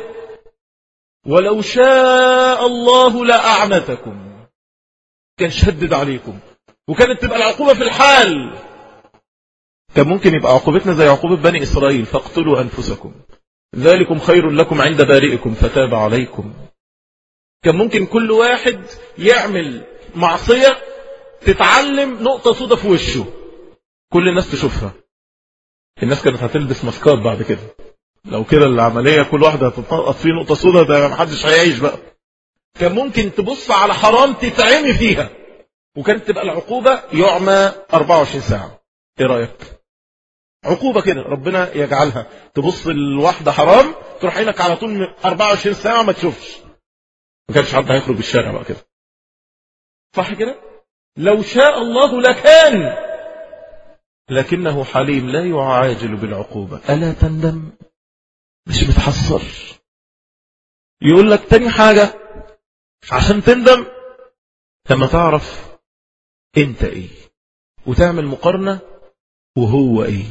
ولو شاء الله لأعنتكم، كان شدد عليكم وكانت تبقى العقوبة في الحال. كان ممكن يبقى عقوبتنا زي عقوبة بني إسرائيل، فاقتلوا أنفسكم ذلكم خير لكم عند بارئكم فتاب عليكم. كان ممكن كل واحد يعمل معصية تتعلم نقطة سودة في وشه كل الناس تشوفها. الناس كانت هتلبس ماسكات بعد كده لو كده العملية كل واحدة هتتنقط فيه نقطة سودة، ده محدش هيعيش بقى. كان ممكن تبص على حرام تتعمي فيها، وكانت تبقى العقوبة يعمى أربعة وعشرين ساعة. ايه رأيك؟ عقوبة كده ربنا يجعلها، تبص الواحدة حرام تروح عينك على طول أربعة وعشرين ساعة ما تشوفش. ما كانش حد هيخرج بالشارع بقى كده، صح كده؟ لو شاء الله لكان، لكنه حليم لا يعاجل بالعقوبة. ألا تندم؟ مش متحسر؟ يقول لك تاني حاجة عشان تندم لما تعرف انت ايه وتعمل مقارنة وهو ايه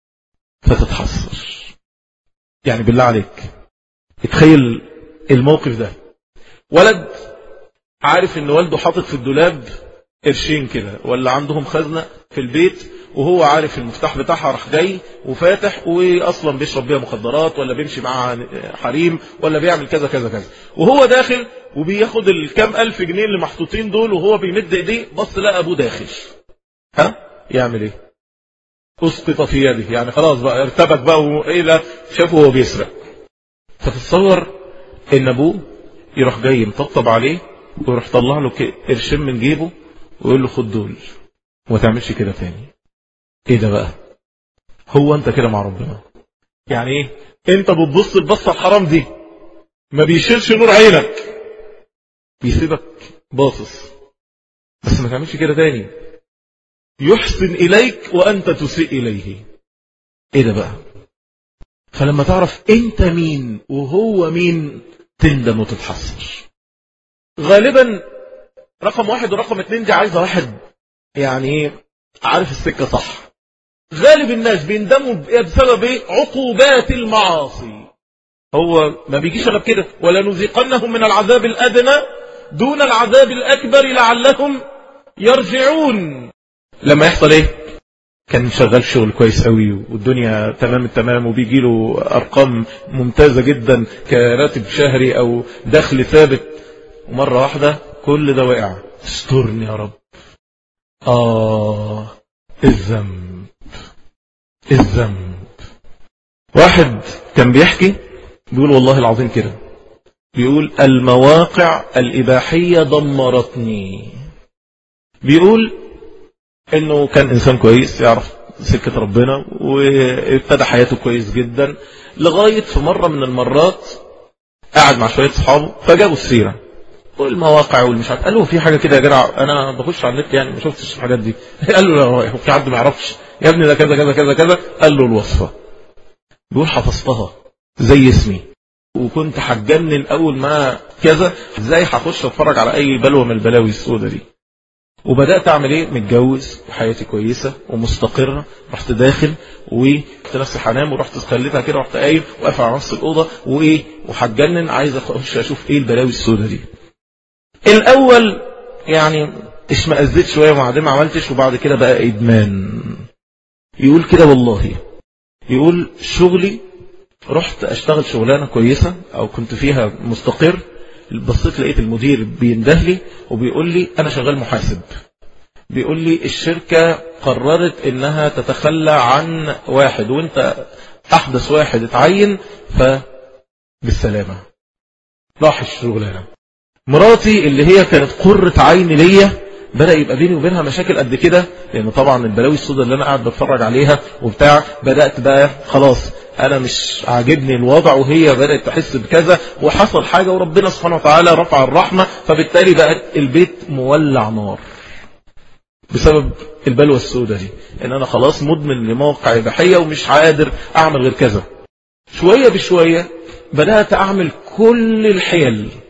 فتتحسر. يعني بالله عليك اتخيل الموقف ده، ولد عارف ان والده حاطط في الدولاب قرشين كده، ولا عندهم خزنة في البيت وهو عارف المفتاح بتاعها، راح جاي وفاتح واصلا بيشرب بيها مخدرات ولا بيمشي معها حريم ولا بيعمل كذا كذا كذا، وهو داخل وبياخد الكام الف جنيه اللي محطوطين دول وهو بيمد ايديه، بص لقى ابوه داخل، ها يعمل ايه؟ اسقط في يده، يعني خلاص بقى ارتبك بقى وايه ده، شافه وهو بيسرق. فتتصور ان ابوه يروح جاي مطبطب عليه ويروح طلع له قرشين من جيبه ويقول له خد دول وما تعملش كده تاني. ايه ده بقى؟ هو انت كده مع ربنا؟ يعني ايه انت بتبص البصه الحرام دي ما بيشيلش نور عينك، بيسيبك باصص بس ما تعملش كده تاني، يحسن اليك وانت تسيء اليه. ايه ده بقى؟ فلما تعرف انت مين وهو مين تندم وتتحسر. غالبا رقم واحد ورقم اتنين دي عايزه واحد يعني ايه عارف السكه صح. غالب الناس بيندموا بسبب ايه؟ عقوبات المعاصي. هو ما بيجيش الا بكده، ولا نذيقنهم من العذاب الادنى دون العذاب الاكبر لعلهم يرجعون. لما يحصل ايه؟ كان شغال شغل كويس قوي والدنيا تمام التمام وبيجي له ارقام ممتازه جدا كراتب شهري او دخل ثابت، ومره واحده كل ده وقع. استرني يا رب. اه الذنب الذنب. واحد كان بيحكي بيقول والله العظيم كده، بيقول المواقع الإباحية دمرتني. بيقول انه كان انسان كويس يعرف سكة ربنا وابتدى حياته كويس جدا، لغاية في مرة من المرات قاعد مع شوية صحابه فجابوا السيرة والمواقع والمش عارف، قال له في حاجة كده يا جدع انا بخش على النت يعني ما شفتش الحاجات دي. قال له لا في حد ما يعرفش يا ابني ده كذا كذا كذا كذا. قال له الوصفة. بيقول حفظتها زي اسمي وكنت هتجنن اول ما كذا، ازاي هخش اتفرج على اي بلوه من البلاوي السوداء دي. وبدات اعمل ايه؟ متجوز وحياتي كويسه ومستقره، رحت داخل وقلت نفسي هنام ورحت خليتها كده، رحت قايم واقف على نص الاوضه وايه وهتجنن عايز اخش اشوف ايه البلاوي السوداء دي. الاول يعني اشمئزيت شويه وبعدين ما عملتش، وبعد كده بقى ادمان. يقول كده والله، يقول شغلي رحت اشتغل شغلانه كويسه او كنت فيها مستقر، بصيت لقيت المدير بينده لي وبيقول لي انا شغال محاسب، بيقول لي الشركه قررت انها تتخلى عن واحد وانت احدث واحد اتعين فبالسلامه. راح الشغلانه. مراتي اللي هي كانت قرة عين ليا بدأ يبقى بيني وبينها مشاكل قد كده، لأن طبعا البلاوي السوداء اللي أنا قاعد بتفرج عليها وبتاع، بدأت بقى خلاص أنا مش عاجبني الوضع وهي بدأت تحس بكذا، وحصل حاجة وربنا سبحانه وتعالى رفع الرحمة، فبالتالي بقى البيت مولع نار بسبب البلوى السوداء دي، إن أنا خلاص مدمن لموقع إباحية ومش قادر أعمل غير كذا. شوية بشوية بدأت أعمل كل الحيل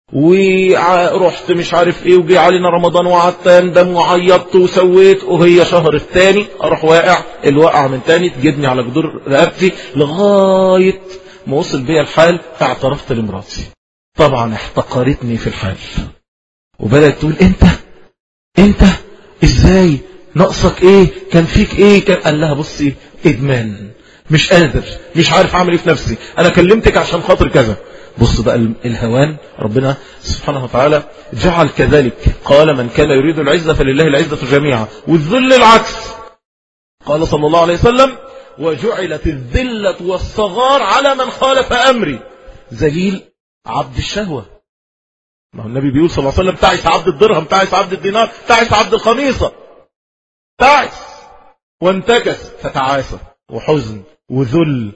ورحت مش عارف ايه وجي علينا رمضان وقعدت اندم وعيطت وسويت، وهي شهر الثاني اروح واقع الوقع من تاني تجدني على جدور رقبتي لغاية ما وصل بيا الحال فاعترفت لمراتي. طبعا احتقرتني في الحال وبدأت تقول انت انت ازاي ناقصك ايه كان فيك ايه كان. قال لها بصي ادمان، مش قادر مش عارف اعمل ايه في نفسي، انا كلمتك عشان خاطر كذا. بص بقى الهوان، ربنا سبحانه وتعالى جعل كذلك، قال من كان يريد العزة فلله العزة جميعا، والذل العكس. قال صلى الله عليه وسلم وجعلت الذلة والصغار على من خالف أمري. ذليل عبد الشهوة، ما هو النبي بيقول صلى الله عليه وسلم تعس عبد الدرهم، تعس عبد الدينار، تعس عبد الخميصة، تعس وانتكس فتعاسة وحزن وذل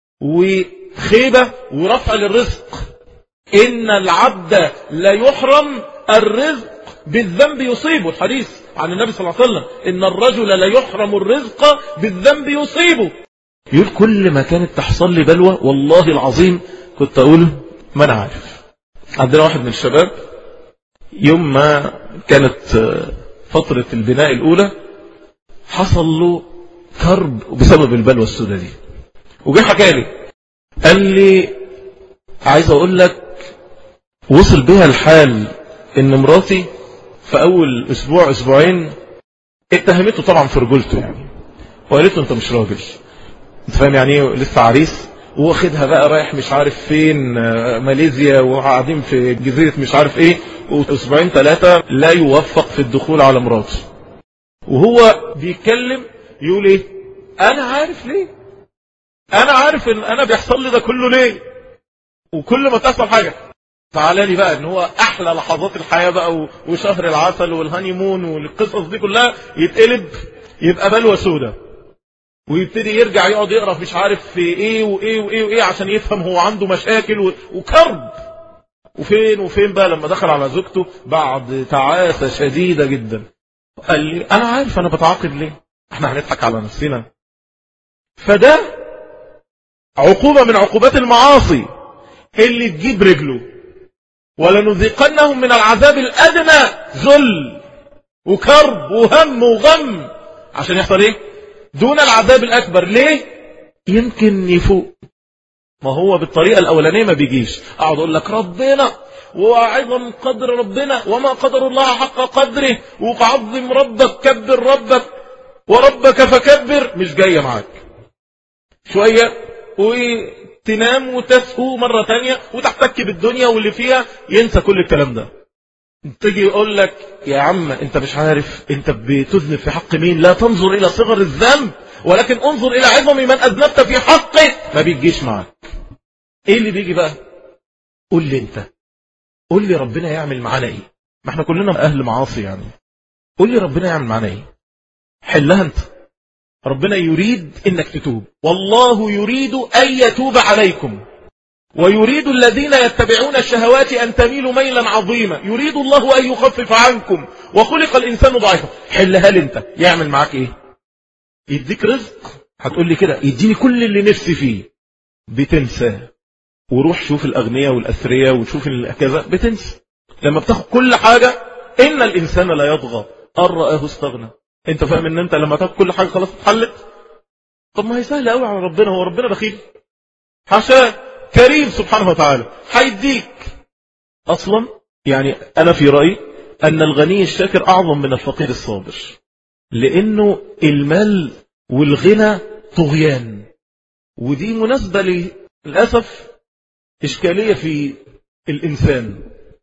وخيبة ورفع للرزق. إن العبد لا يحرم الرزق بالذنب يصيبه، الحديث عن النبي صلى الله عليه وسلم إن الرجل لا يحرم الرزق بالذنب يصيبه. يقول كل ما كانت تحصل لي بلوى والله العظيم كنت أقول ما أنا عارف. عندنا واحد من الشباب يوم ما كانت فترة البناء الأولى حصل له كرب بسبب البلوى السوداء دي، وجه حكى لي قال لي عايز أقول لك وصل بها الحال إن مراتي في أول أسبوع أسبوعين اتهمته طبعا في رجولته يعني، وقالت له أنت مش راجل، أنت فاهم يعني إيه لسه عريس، واخدها بقى رايح مش عارف فين ماليزيا وقاعدين في جزيرة مش عارف ايه، واسبوعين ثلاثة لا يوفق في الدخول على مراته. وهو بيتكلم يقول ايه انا عارف ليه، انا عارف ان انا بيحصل لي ده كله ليه، وكل ما تحصل حاجة تعالى لي بقى ان هو احلى لحظات الحياة بقى وشهر العسل والهانيمون والقصص دي كلها يتقلب يبقى بلوى سودة، ويبتدي يرجع يقعد يقرأ مش عارف في ايه وايه وايه وايه عشان يفهم هو عنده مشاكل وكرب. وفين وفين بقى لما دخل على زوجته بعد تعاسة شديدة جدا قال لي انا عارف انا بتعاقد ليه، احنا هنضحك على نفسنا. فده عقوبة من عقوبات المعاصي اللي تجيب رجله. ولنذيقنهم من العذاب الادنى ذل وكرب وهم وغم عشان يحصل ايه دون العذاب الأكبر. ليه؟ يمكن يفوق. ما هو بالطريقة الأولانية ما بيجيش، أقعد أقول لك ربنا وعظم قدر ربنا وما قدر الله حق قدره وعظم ربك كبر ربك وربك فكبر، مش جاية معاك. شوية وتنام وتسهو مرة تانية وتحتك بالدنيا واللي فيها ينسى كل الكلام ده. تيجي يقول لك يا عم انت مش عارف انت بتذنب في حق مين، لا تنظر الى صغر الذنب ولكن انظر الى عظم من اذنبت في حقه. ما بيجيش معاك. ايه اللي بيجي بقى؟ قول لي انت، قول لي ربنا يعمل معانا ايه؟ ما احنا كلنا اهل معاصي يعني. قول لي ربنا يعمل معانا ايه؟ حلها انت. ربنا يريد انك تتوب، والله يريد ان يتوب عليكم ويريد الذين يتبعون الشهوات أن تميلوا ميلا عظيما، يريد الله أن يخفف عنكم وخلق الإنسان ضعيفا. حلها لي انت، يعمل معاك ايه؟ يديك رزق، هتقول لي كده يديني كل اللي نفسي فيه، بتنسى. وروح شوف الأغنياء والأثرياء وشوف كذا بتنسى. لما بتاخد كل حاجة إن الإنسان لا يطغى أن رآه استغنى. انت فاهم ان انت لما تاخد كل حاجة خلاص اتحلت؟ طب ما هي سهلة قوي على ربنا، هو ربنا بخيل؟ حاشاه، كريم سبحانه وتعالى، هيديك. اصلا يعني انا في رأيي ان الغني الشاكر اعظم من الفقير الصابر، لانه المال والغنى طغيان، ودي مناسبة للأسف اشكالية في الانسان.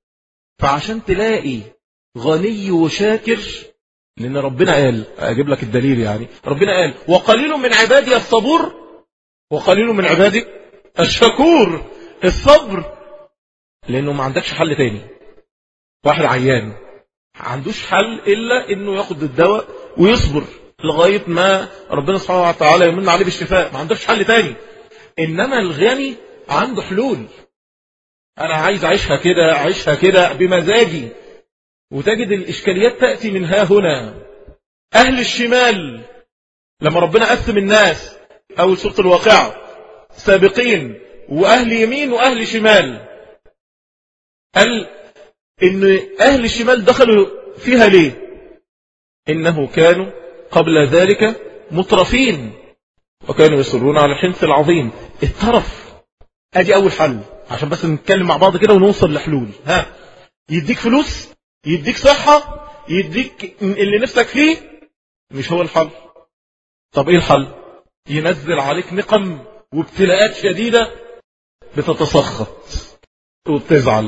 فعشان تلاقي غني وشاكر، لان ربنا قال، اجيب لك الدليل يعني، ربنا قال وقليل من عبادي الصبور وقليل من عبادي الشكور. الصبر لانه ما عندكش حل تاني. واحد عيان ما عندوش حل الا انه ياخد الدواء ويصبر لغاية ما ربنا سبحانه وتعالى يمن عليه بالشفاء، ما عندكش حل تاني. انما الغني عنده حلول. انا عايز اعيشها كده، اعيشها كده بمزاجي. وتجد الاشكاليات تأتي من ها هنا. اهل الشمال لما ربنا قسم الناس اول سورة الواقعة سابقين واهل يمين واهل شمال، قال إن أهل الشمال دخلوا فيها ليه؟ إنه كانوا قبل ذلك مترفين وكانوا يصرون على الحنث العظيم. الترف أدي أول حل، عشان بس نتكلم مع بعض كده ونوصل لحلول. ها، يديك فلوس، يديك صحة، يديك اللي نفسك فيه، مش هو الحل. طب إيه الحل؟ ينزل عليك نقم وابتلاءات شديدة، بتتسخط وبتزعل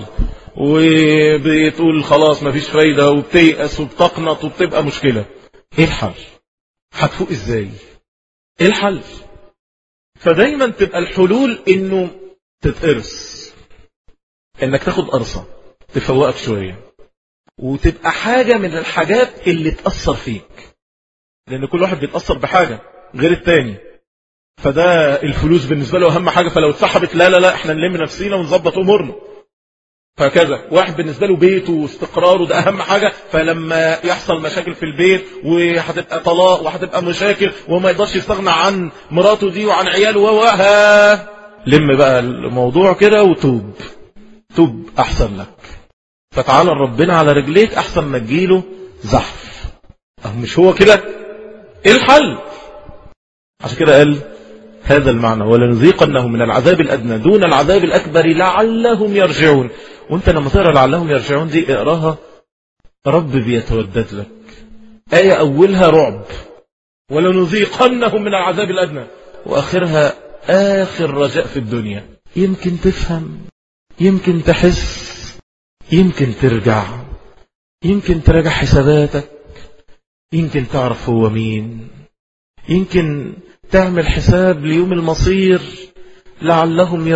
وبتقول خلاص مفيش فايدة وبتيأس وبتقنط وبتبقى مشكلة. ايه الحل؟ هتفوق ازاي؟ ايه الحل؟ فدايما تبقى الحلول انه تتقرص، انك تاخد قرصة تفوقك شوية، وتبقى حاجة من الحاجات اللي تأثر فيك، لان كل واحد بيتأثر بحاجة غير التاني. فده الفلوس بالنسبة له اهم حاجة، فلو اتسحبت لا لا لا احنا نلم نفسينا ونظبط امورنا. فكذا واحد بالنسبة له بيته واستقراره ده أهم حاجة، فلما يحصل مشاكل في البيت وهتبقى طلاق وهتبقى مشاكل وما يقدرش يستغنى عن مراته دي وعن عياله وها، لم بقى الموضوع كده وتوب، توب أحسن لك. فتعالى ربنا على رجليك أحسن ما تجيله زحف. أه مش هو كده؟ إيه الحل؟ عشان كده قال هذا المعنى ولنذيقنهم من العذاب الأدنى دون العذاب الأكبر لعلهم يرجعون. وانت لما تقرأ لعلهم يرجعون دي اقراها رب بيتودد لك. آية أولها رعب ولنذيقنهم من العذاب الأدنى، وآخرها آخر رجاء في الدنيا. يمكن تفهم، يمكن تحس، يمكن ترجع، يمكن تراجع حساباتك، يمكن تعرف هو مين، يمكن تعمل حساب ليوم المصير لعلهم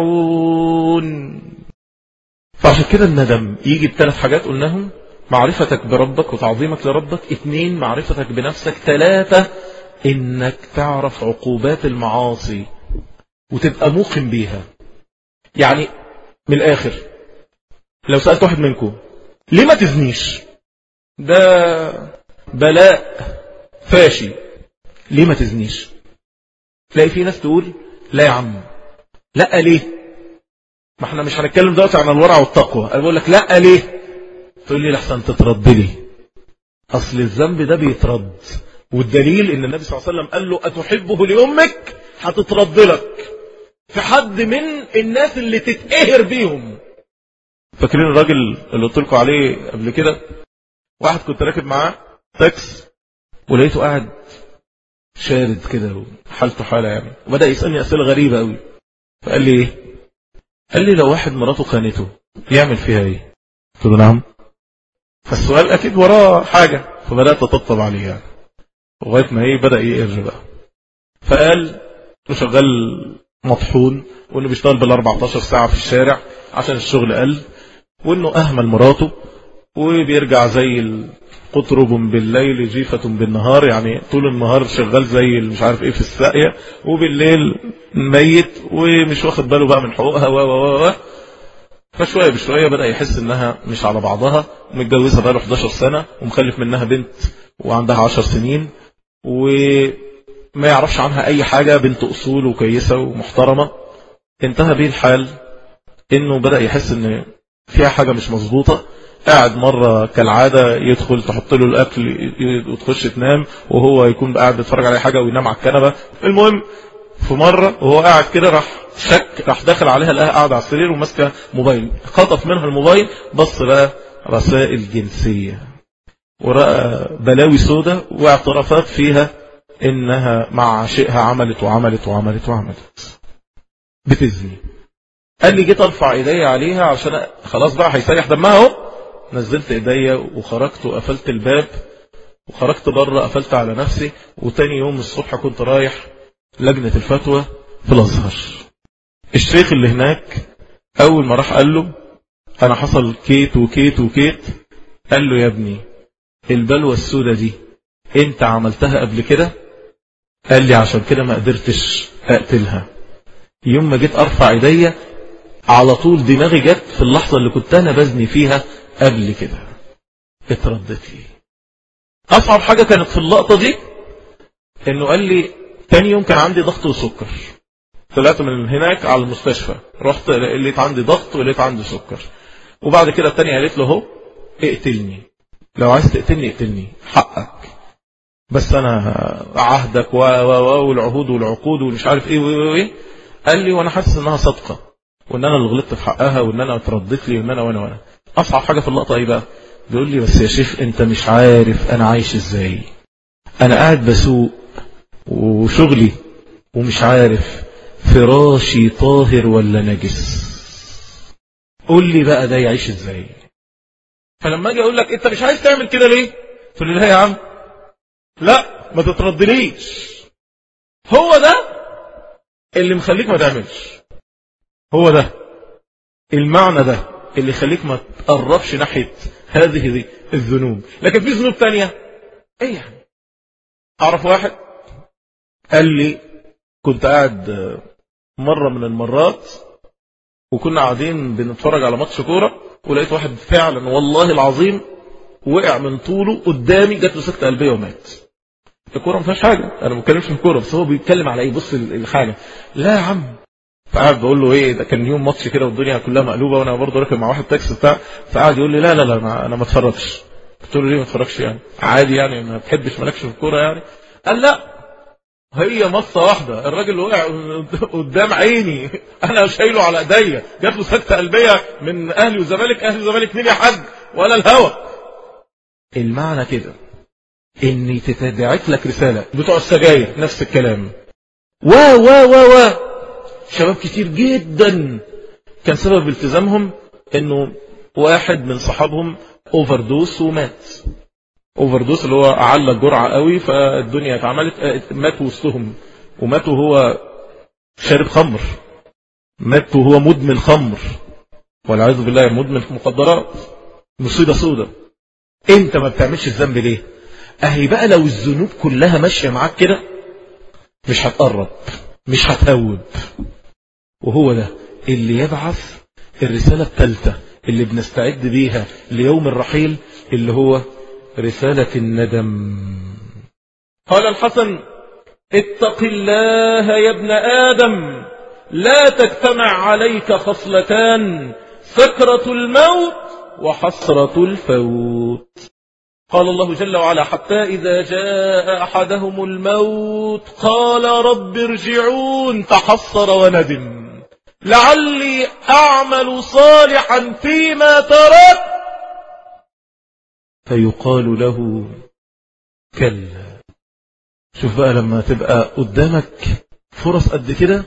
يرجعون. فعشان كده الندم يجي بثلاث حاجات قلناهم: معرفتك بربك وتعظيمك لربك، اثنين معرفتك بنفسك، ثلاثة انك تعرف عقوبات المعاصي وتبقى موقن بيها. يعني من الاخر لو سألت واحد منكم ليه ما تزنيش، ده بلاء فاشي، ليه ما تزنيش؟ تلاقي في ناس تقول لا يا عم. لا ليه؟ ما احنا مش هنتكلم دلوقتي عن الورع والتقوى، انا بقول لك لا ليه؟ تقول لي لحسن تترد لي، اصل الذنب ده بيترد، والدليل ان النبي صلى الله عليه وسلم قال له اتحبه لامك هتترد لك في حد من الناس اللي تتقهر بيهم. فاكرين الراجل اللي قلت لكم عليه قبل كده؟ واحد كنت راكب معاه تاكس ولقيته قاعد شارد كده وحالته حالة يعني، وبدأ يسألني أسئلة غريبة قوي. فقال لي ايه؟ قال لي لو واحد مراته خانته يعمل فيها ايه؟ قلت له نعم. فالسؤال اكيد وراه حاجة، فبدأت اطبطب عليه يعني لغاية ما ايه بدأ يقر بقى. فقال له شغال مطحون، وانه بيشتغل بال أربعتاشر ساعة في الشارع عشان الشغل قل، وانه اهمل مراته وبيرجع زي قطرب بالليل جيفة بالنهار، يعني طول النهار شغال زي مش عارف ايه في الساقية، وبالليل ميت ومش واخد باله بقى من حقوقها و و و فشوية بشوية بدأ يحس انها مش على بعضها، ومتجوزها بقى له حداشر سنة ومخلف منها بنت وعندها عشر سنين وما يعرفش عنها اي حاجة، بنت اصول وكويسة ومحترمة. انتهى بيه الحال انه بدأ يحس ان فيها حاجة مش مظبوطة. قاعد مرة كالعادة يدخل تحط له الأكل وتخش تنام، وهو يكون قاعد بيتفرج على حاجة وينام على الكنبة. المهم في مرة وهو قاعد كده راح شك، راح داخل عليها لقاها قاعدة على السرير وماسكة موبايل، خطف منها الموبايل، بص بقى رسائل جنسية ورأى بلاوي سودة واعترافات فيها إنها مع عشقها عملت وعملت وعملت وعملت بتزني. قال لي جيت ارفع ايدي عليها عشان خلاص بقى هيسيح دمها اهو، نزلت ايدي وخرجت وقفلت الباب وخرجت بره قفلت على نفسي. وتاني يوم الصبح كنت رايح لجنة الفتوى في الازهر. الشيخ اللي هناك اول ما راح قال له انا حصل كيت وكيت وكيت، قال له يا ابني البلوى السودة دي انت عملتها قبل كده؟ قال لي عشان كده ما قدرتش اقتلها. يوم ما جيت ارفع ايدي على طول دماغي جت في اللحظة اللي كنت انا بزني فيها قبل كده، اتردت لي. اصعب حاجة كانت في اللقطة دي انه قال لي تاني يوم كان عندي ضغط وسكر، طلعت من هناك على المستشفى، رحت لقيت عندي ضغط ولقيت عندي سكر. وبعد كده التانية قالت له هو اقتلني، لو عايز تقتلني اقتلني حقك، بس انا عهدك والعهود والعقود ومش عارف ايه وايه. قال لي وانا حاسس انها صدقة وان انا اللي غلطت في حقها وان انا اتردت لي وان انا وانا وانا اصعب حاجة في اللقطة ايه بقى؟ بيقول لي بس يا شيخ انت مش عارف انا عايش ازاي، انا قاعد بسوق وشغلي ومش عارف فراشي طاهر ولا نجس، قول لي بقى ده يعيش ازاي؟ فلما اجي اقول لك انت مش عايز تعمل كده ليه؟ تقول لي لا يا عم، لا ما تتردليش، هو ده اللي مخليك ما تعملش، هو ده المعنى ده اللي يخليك ما تقربش ناحية هذه الذنوب. لكن في ذنوب تانية ايه يعني؟ اعرف واحد قال لي كنت قاعد مرة من المرات وكنا قاعدين بنتفرج على ماتش كورة ولقيت واحد فعلا والله العظيم وقع من طوله قدامي، جات له سكتة قلبية ومات. الكورة ما فيهاش حاجة، انا ما بتكلمش في الكورة، بس هو بيتكلم على ايه، بص الحاجة. لا يا عم، فقعد بقول له ايه ده، كان يوم ماتش كده والدنيا كلها مقلوبة وانا برضه راكب مع واحد تاكسي بتاع، فقعد يقول لي لا لا لا انا ما اتفرجش. قلت له ليه ما اتفرجش يعني؟ عادي يعني ما بتحبش مالكش في الكورة يعني؟ قال لا هي مصة واحدة، الراجل وقع قدام عيني انا شايله على ايديا، جات له سكتة قلبية من اهلي وزمالك، اهلي وزمالك مين يا حاج ولا الهوى. المعنى كده اني تتبعت لك رسالة. بتوع السجاير نفس الكلام، و و و و شباب كتير جدا كان سبب التزامهم انه واحد من صحابهم اوفر دوس ومات. اوفر دوس اللي هو اعلى الجرعة قوي فالدنيا اتعملت، مات وسطهم، ومات وهو شارب خمر، مات وهو مدمن خمر والعياذ بالله مدمن مخدرات. مصيبة سودة. انت ما بتعملش الذنب ليه؟ اهي بقى لو الذنوب كلها ماشية معاك كده مش هتقرب، مش هتهوب. وهو ده اللي يبعث الرسالة الثالثة اللي بنستعد بيها ليوم الرحيل، اللي هو رسالة الندم. قال الحسن اتق الله يا ابن آدم لا تجتمع عليك خصلتان، سكرة الموت وحسرة الفوت. قال الله جل وعلا حتى إذا جاء أحدهم الموت قال رب ارجعون، تحسر وندم لعلي أعمل صالحا فيما ترك، فيقال له كلا. شوف بقى لما تبقى قدامك فرص قد كده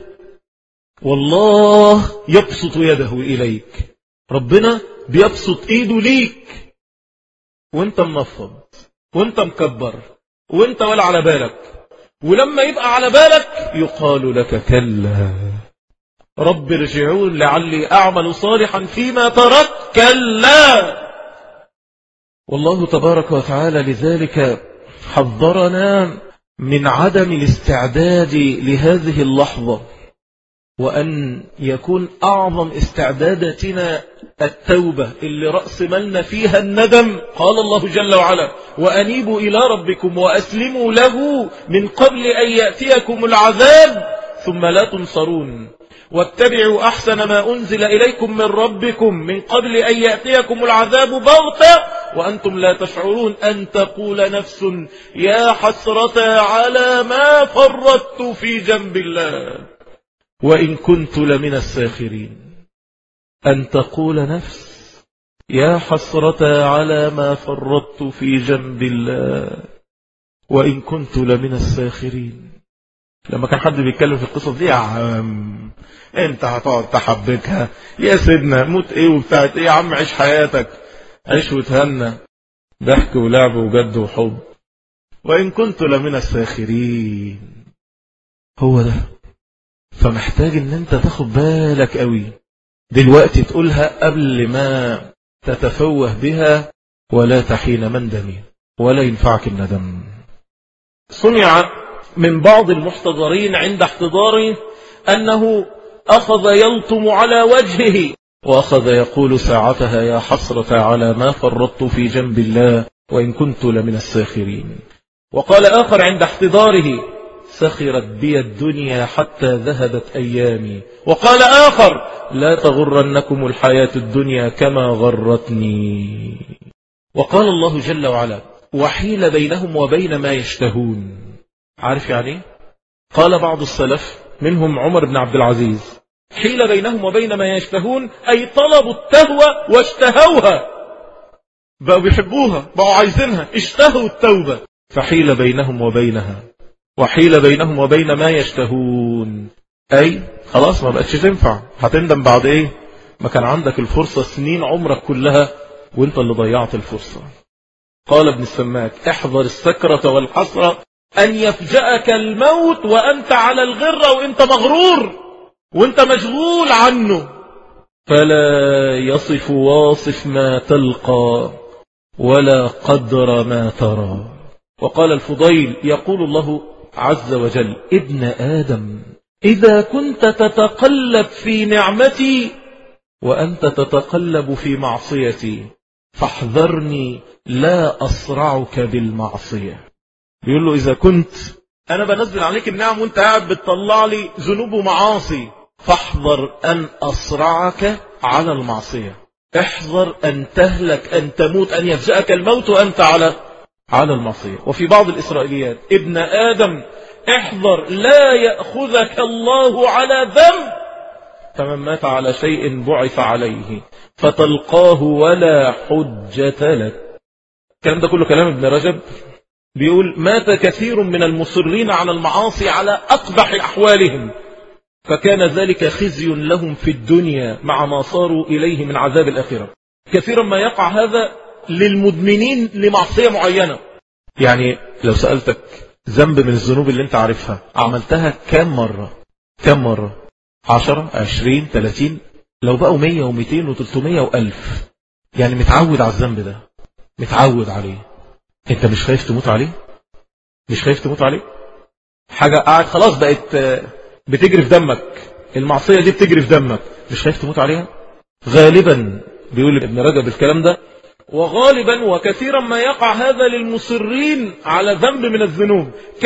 والله يبسط يده إليك، ربنا بيبسط إيده ليك وانت منفض وانت مكبر وانت ولا على بالك، ولما يبقى على بالك يقال لك كلا رب ارجعون لعلي أعمل صالحا فيما ترك كلا. والله تبارك وتعالى لذلك حذرنا من عدم الاستعداد لهذه اللحظة، وأن يكون أعظم استعداداتنا التوبة اللي رأس مالنا فيها الندم. قال الله جل وعلا وأنيبوا إلى ربكم وأسلموا له من قبل أن يأتيكم العذاب ثم لا تنصرون، واتبعوا أحسن ما أنزل إليكم من ربكم من قبل أن يأتيكم العذاب بغتة وأنتم لا تشعرون، أن تقول نفس يا حسرة على ما فرطت في جنب الله وإن كنت لمن الساخرين. أن تقول نفس يا حسرة على ما فرطت في جنب الله وإن كنت لمن الساخرين. لما كان حد بيتكلم في القصص دي يا عم انت هتقعد تحبكها يا سيدنا، موت ايه وبتاعت ايه يا عم، عيش حياتك، عيش وتهنى، ضحك ولعب وجد وحب. وإن كنت لمن الساخرين، هو ده. فمحتاج ان انت تاخد بالك قوي دلوقتي، تقولها قبل ما تتفوه بها ولا تحين مندم ولا ينفعك الندم. سمع من بعض المحتضرين عند احتضاره أنه أخذ يلطم على وجهه وأخذ يقول ساعتها يا حسرة على ما فرطت في جنب الله وإن كنت لمن الساخرين. وقال آخر عند احتضاره سخرت بي الدنيا حتى ذهبت أيامي. وقال آخر لا تغرنكم الحياة الدنيا كما غرتني. وقال الله جل وعلا وحيل بينهم وبين ما يشتهون. عارف يعني؟ قال بعض السلف منهم عمر بن عبد العزيز حيل بينهم وبين ما يشتهون أي طلبوا التهوى واشتهوها، بقوا بيحبوها بقوا عايزينها، اشتهوا التوبة فحيل بينهم وبينها. وحيل بينهم وبين ما يشتهون أي خلاص ما بقتش تنفع، هتندم بعد ايه؟ ما كان عندك الفرصة سنين عمرك كلها وانت اللي ضيعت الفرصة. قال ابن السماك احذر السكرة والحسرة أن يفجأك الموت وأنت على الغرة وانت مغرور وانت مشغول عنه، فلا يصف واصف ما تلقى ولا قدر ما ترى. وقال الفضيل يقول الله عز وجل ابن آدم إذا كنت تتقلب في نعمتي وأنت تتقلب في معصيتي فاحذرني لا أصرعك بالمعصية. بيقول له إذا كنت أنا بنزل عليك النعم وانت قاعد بتطلع لي ذنوب ومعاصي فاحذر أن أصرعك على المعصية، احذر أن تهلك أن تموت أن يفجأك الموت وأنت على على المعصية. وفي بعض الإسرائيليات ابن آدم احذر لا يأخذك الله على ذنب فمن مات على شيء بعث عليه فتلقاه ولا حجة لك. الكلام ده كله كلام ابن رجب بيقول مات كثير من المصرين على المعاصي على أقبح أحوالهم فكان ذلك خزي لهم في الدنيا مع ما صاروا إليه من عذاب الآخرة. كثيرا ما يقع هذا للمدمنين لمعصية معينة. يعني لو سألتك ذنب من الذنوب اللي انت عارفها عملتها كم مرة؟ كم مرة؟ عشرة عشرين ثلاثين لو بقوا مية ومئتين وثلاثمية وألف، يعني متعود على الذنب ده متعود عليه. انت مش خايف تموت عليه؟ مش خايف تموت عليه؟ حاجة قاعد خلاص بقت بتجري في دمك، المعصية دي بتجري في دمك، مش خايف تموت عليها؟ غالبا بيقول ابن رجب الكلام ده وغالبا وكثيرا ما يقع هذا للمصرين على ذنب من الذنوب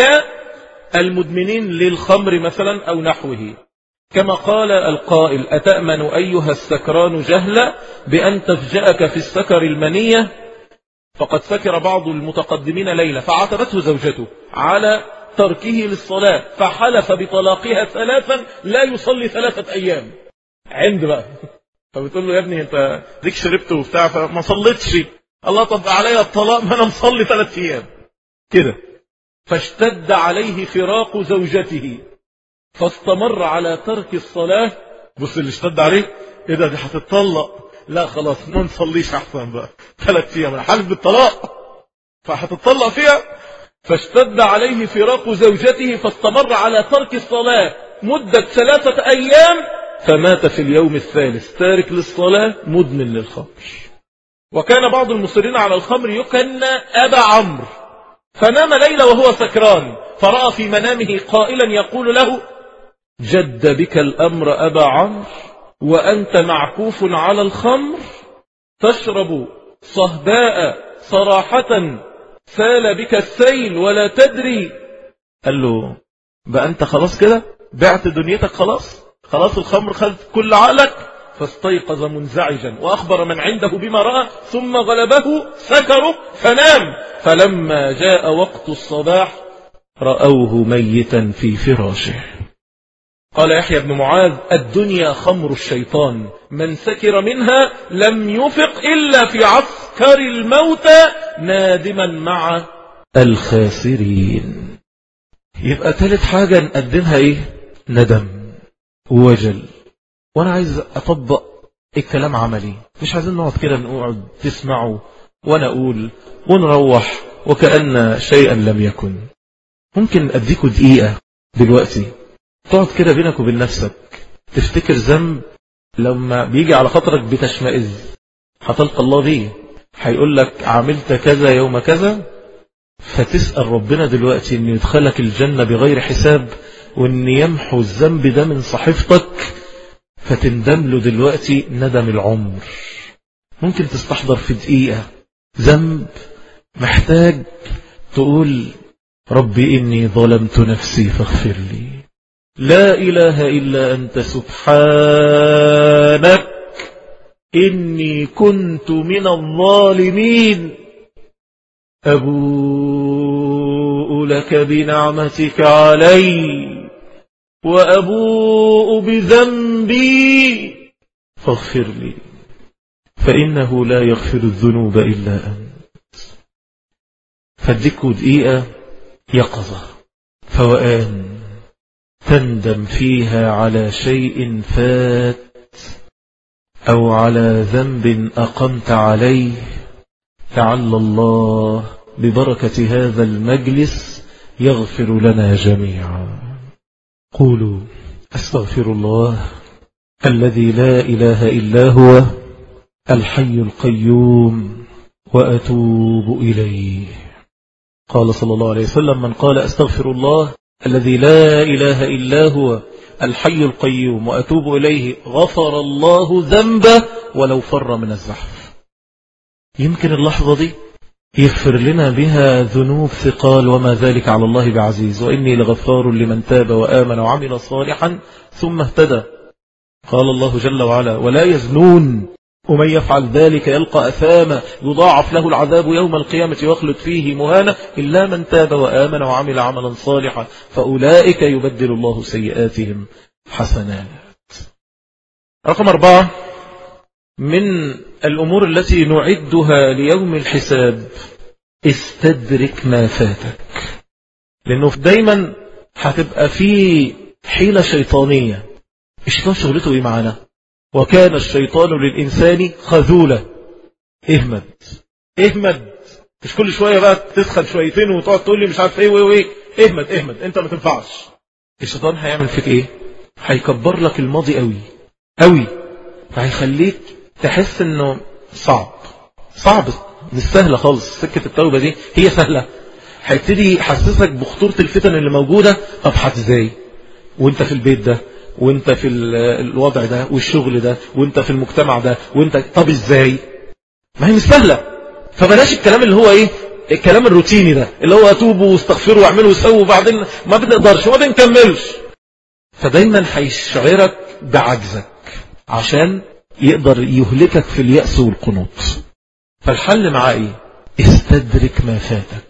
كالمدمنين للخمر مثلا أو نحوه. كما قال القائل أتأمن أيها السكران جهلا بأن تفجأك في السكر المنية. فقد سكر بعض المتقدمين ليلة فعاتبته زوجته على تركه للصلاة فحلف بطلاقها ثلاثا لا يصلي ثلاثة أيام. عند بقى فبتقول له يا ابني انت ديك شربت وبتاع فما صليتش، الله طب عليا الطلاق ما انا مصلي ثلاث ايام كده. فاشتد عليه فراق زوجته فاستمر على ترك الصلاة. بص اللي اشتد عليه ايه ده دي هتتطلق، لا خلاص ما نصليش احسن بقى ثلاث ايام انا حالف بالطلاق فهتتطلق فيها. فاشتد عليه فراق زوجته فاستمر على ترك الصلاة مدة ثلاثة ايام فمات في اليوم الثالث تارك للصلاة مدمن للخمر. وكان بعض المصرين على الخمر يكنى أبا عمرو فنام ليلة وهو سكران فرأى في منامه قائلا يقول له جد بك الأمر أبا عمرو وأنت معكوف على الخمر تشرب صهباء صراحة سال بك السيل ولا تدري. قال له بقى أنت خلاص كده بعت دنيتك خلاص خلاص الخمر خذت كل عقلك. فاستيقظ منزعجا وأخبر من عنده بما رأى ثم غلبه سكره فنام. فلما جاء وقت الصباح رأوه ميتا في فراشه. قال يحيى بن معاذ الدنيا خمر الشيطان من سكر منها لم يفق إلا في عسكر الموت نادما مع الخاسرين. يبقى ثالث حاجة نقدمها ايه؟ ندم ووجل. وانا عايز اطبق الكلام عملي، مش عايزين نقعد كده نقعد تسمعوا وانا اقول ونروح وكأن شيئا لم يكن. ممكن اديكوا دقيقة دلوقتي تقعد كده بينك وبين نفسك تفتكر ذنب لما بيجي على خاطرك بتشمئز هتلقى الله بيه هيقول لك عملت كذا يوم كذا، فتسأل ربنا دلوقتي ان يدخلك الجنة بغير حساب وان يمحو الذنب ده من صحيفتك فتندم له دلوقتي ندم العمر. ممكن تستحضر في دقيقة ذنب محتاج تقول رب إني ظلمت نفسي فاغفر لي. لا إله إلا أنت سبحانك إني كنت من الظالمين. أبوء لك بنعمتك علي وأبوء بذنبي فاغفر لي فإنه لا يغفر الذنوب إلا أنت. فاديكوا دقيقة يقظة فوقان تندم فيها على شيء فات أو على ذنب أقمت عليه، لعل الله ببركة هذا المجلس يغفر لنا جميعا. قولوا أستغفر الله الذي لا إله إلا هو الحي القيوم وأتوب إليه. قال صلى الله عليه وسلم من قال أستغفر الله الذي لا إله إلا هو الحي القيوم وأتوب إليه غفر الله ذنبه ولو فر من الزحف. يمكن اللحظة دي يغفر لنا بها ذنوب ثقال وما ذلك على الله بعزيز. وإني لغفار لمن تاب وآمن وعمل صالحا ثم اهتدى. قال الله جل وعلا ولا يزنون ومن يفعل ذلك يلقى أثاما يضاعف له العذاب يوم القيامة ويخلد فيه مهانا إلا من تاب وآمن وعمل عملا صالحا فأولئك يبدل الله سيئاتهم حسنات. رقم أربعة من الأمور التي نعدها ليوم الحساب استدرك ما فاتك، لأنه دايما هتبقى في حيلة شيطانية. الشيطان شغلته ايه معانا؟ وكان الشيطان للإنسان خذولا. اهمد اهمد، مش كل شوية بقى تسخن شويتين وتقعد تقول لي مش عارف ايه وايه. اهمد اهمد، انت ما تنفعش. الشيطان هيعمل فيك ايه؟ هيكبر لك الماضي قوي قوي، فهيخليك تحس انه صعب صعب مش سهلة خالص. سكة التوبة دي هي سهلة، هيبتدي يحسسك بخطورة الفتن اللي موجودة. طب ازاي وانت في البيت ده وانت في الوضع ده والشغل ده وانت في المجتمع ده وانت طب ازاي؟ ما هي مش سهلة. فبلاش الكلام اللي هو ايه الكلام الروتيني ده اللي هو اتوبوا واستغفروا واعملوا وسووا وبعدين ما بنقدرش وما بنكملش. فدايما هيشعرك بعجزك عشان يقدر يهلكك في اليأس والقنوط. فالحل معاه ايه؟ استدرك ما فاتك.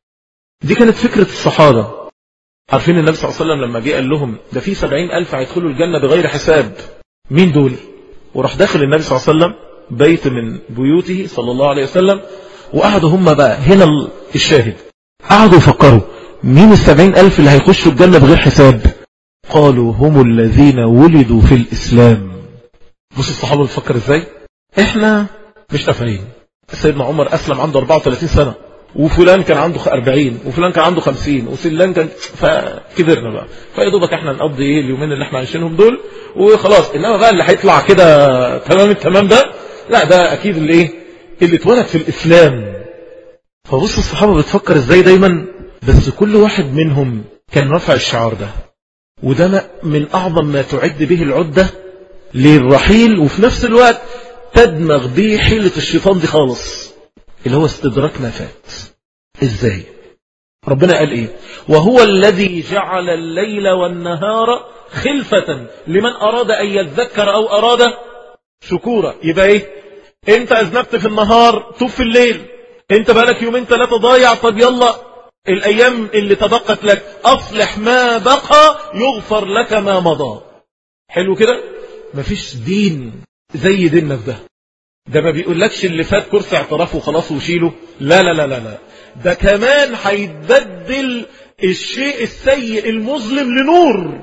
دي كانت فكرة الصحابة. عارفين النبي صلى الله عليه وسلم لما جه قال لهم ده في سبعين ألف هيدخلوا الجنة بغير حساب، مين دول؟ وراح داخل النبي صلى الله عليه وسلم بيت من بيوته صلى الله عليه وسلم، وقعدوا هم بقى هنا الشاهد، قعدوا يفكروا مين السبعين ألف اللي هيخشوا الجنة بغير حساب؟ قالوا هم الذين ولدوا في الإسلام. بص الصحابة بتفكر ازاي؟ احنا مش نافعين. سيدنا عمر أسلم عنده أربعة وثلاثين سنة، وفلان كان عنده أربعين، وفلان كان عنده خمسين، وفلان كان فكبرنا بقى، فيدوبك احنا نقضي ايه اليومين اللي احنا عايشينهم دول وخلاص. انما بقى اللي هيطلع كده تمام التمام ده لا، ده اكيد اللي ايه اللي اتولد في الاسلام. فبص الصحابة بتفكر ازاي دايما، بس كل واحد منهم كان رفع الشعار ده، وده من اعظم ما تعد به العدة للرحيل، وفي نفس الوقت تدمغ به حيلة الشيطان دي خالص، اللي هو استدراك ما فات. ازاي؟ ربنا قال ايه؟ وهو الذي جعل الليل والنهار خلفة لمن اراد ان يذكر او اراد شكورا. يبقى ايه؟ انت اذنبت في النهار توب في الليل، انت بقالك يومين ثلاثة ضايع، طب يلا الايام اللي تبقت لك اصلح ما بقى يغفر لك ما مضى. حلو كده؟ مفيش دين زي ديننا في ده. ده ما بيقولكش اللي فات كرسي اعتراف وخلاص وشيله، لا لا لا لا لا، ده كمان هيتبدل الشيء السيء المظلم لنور،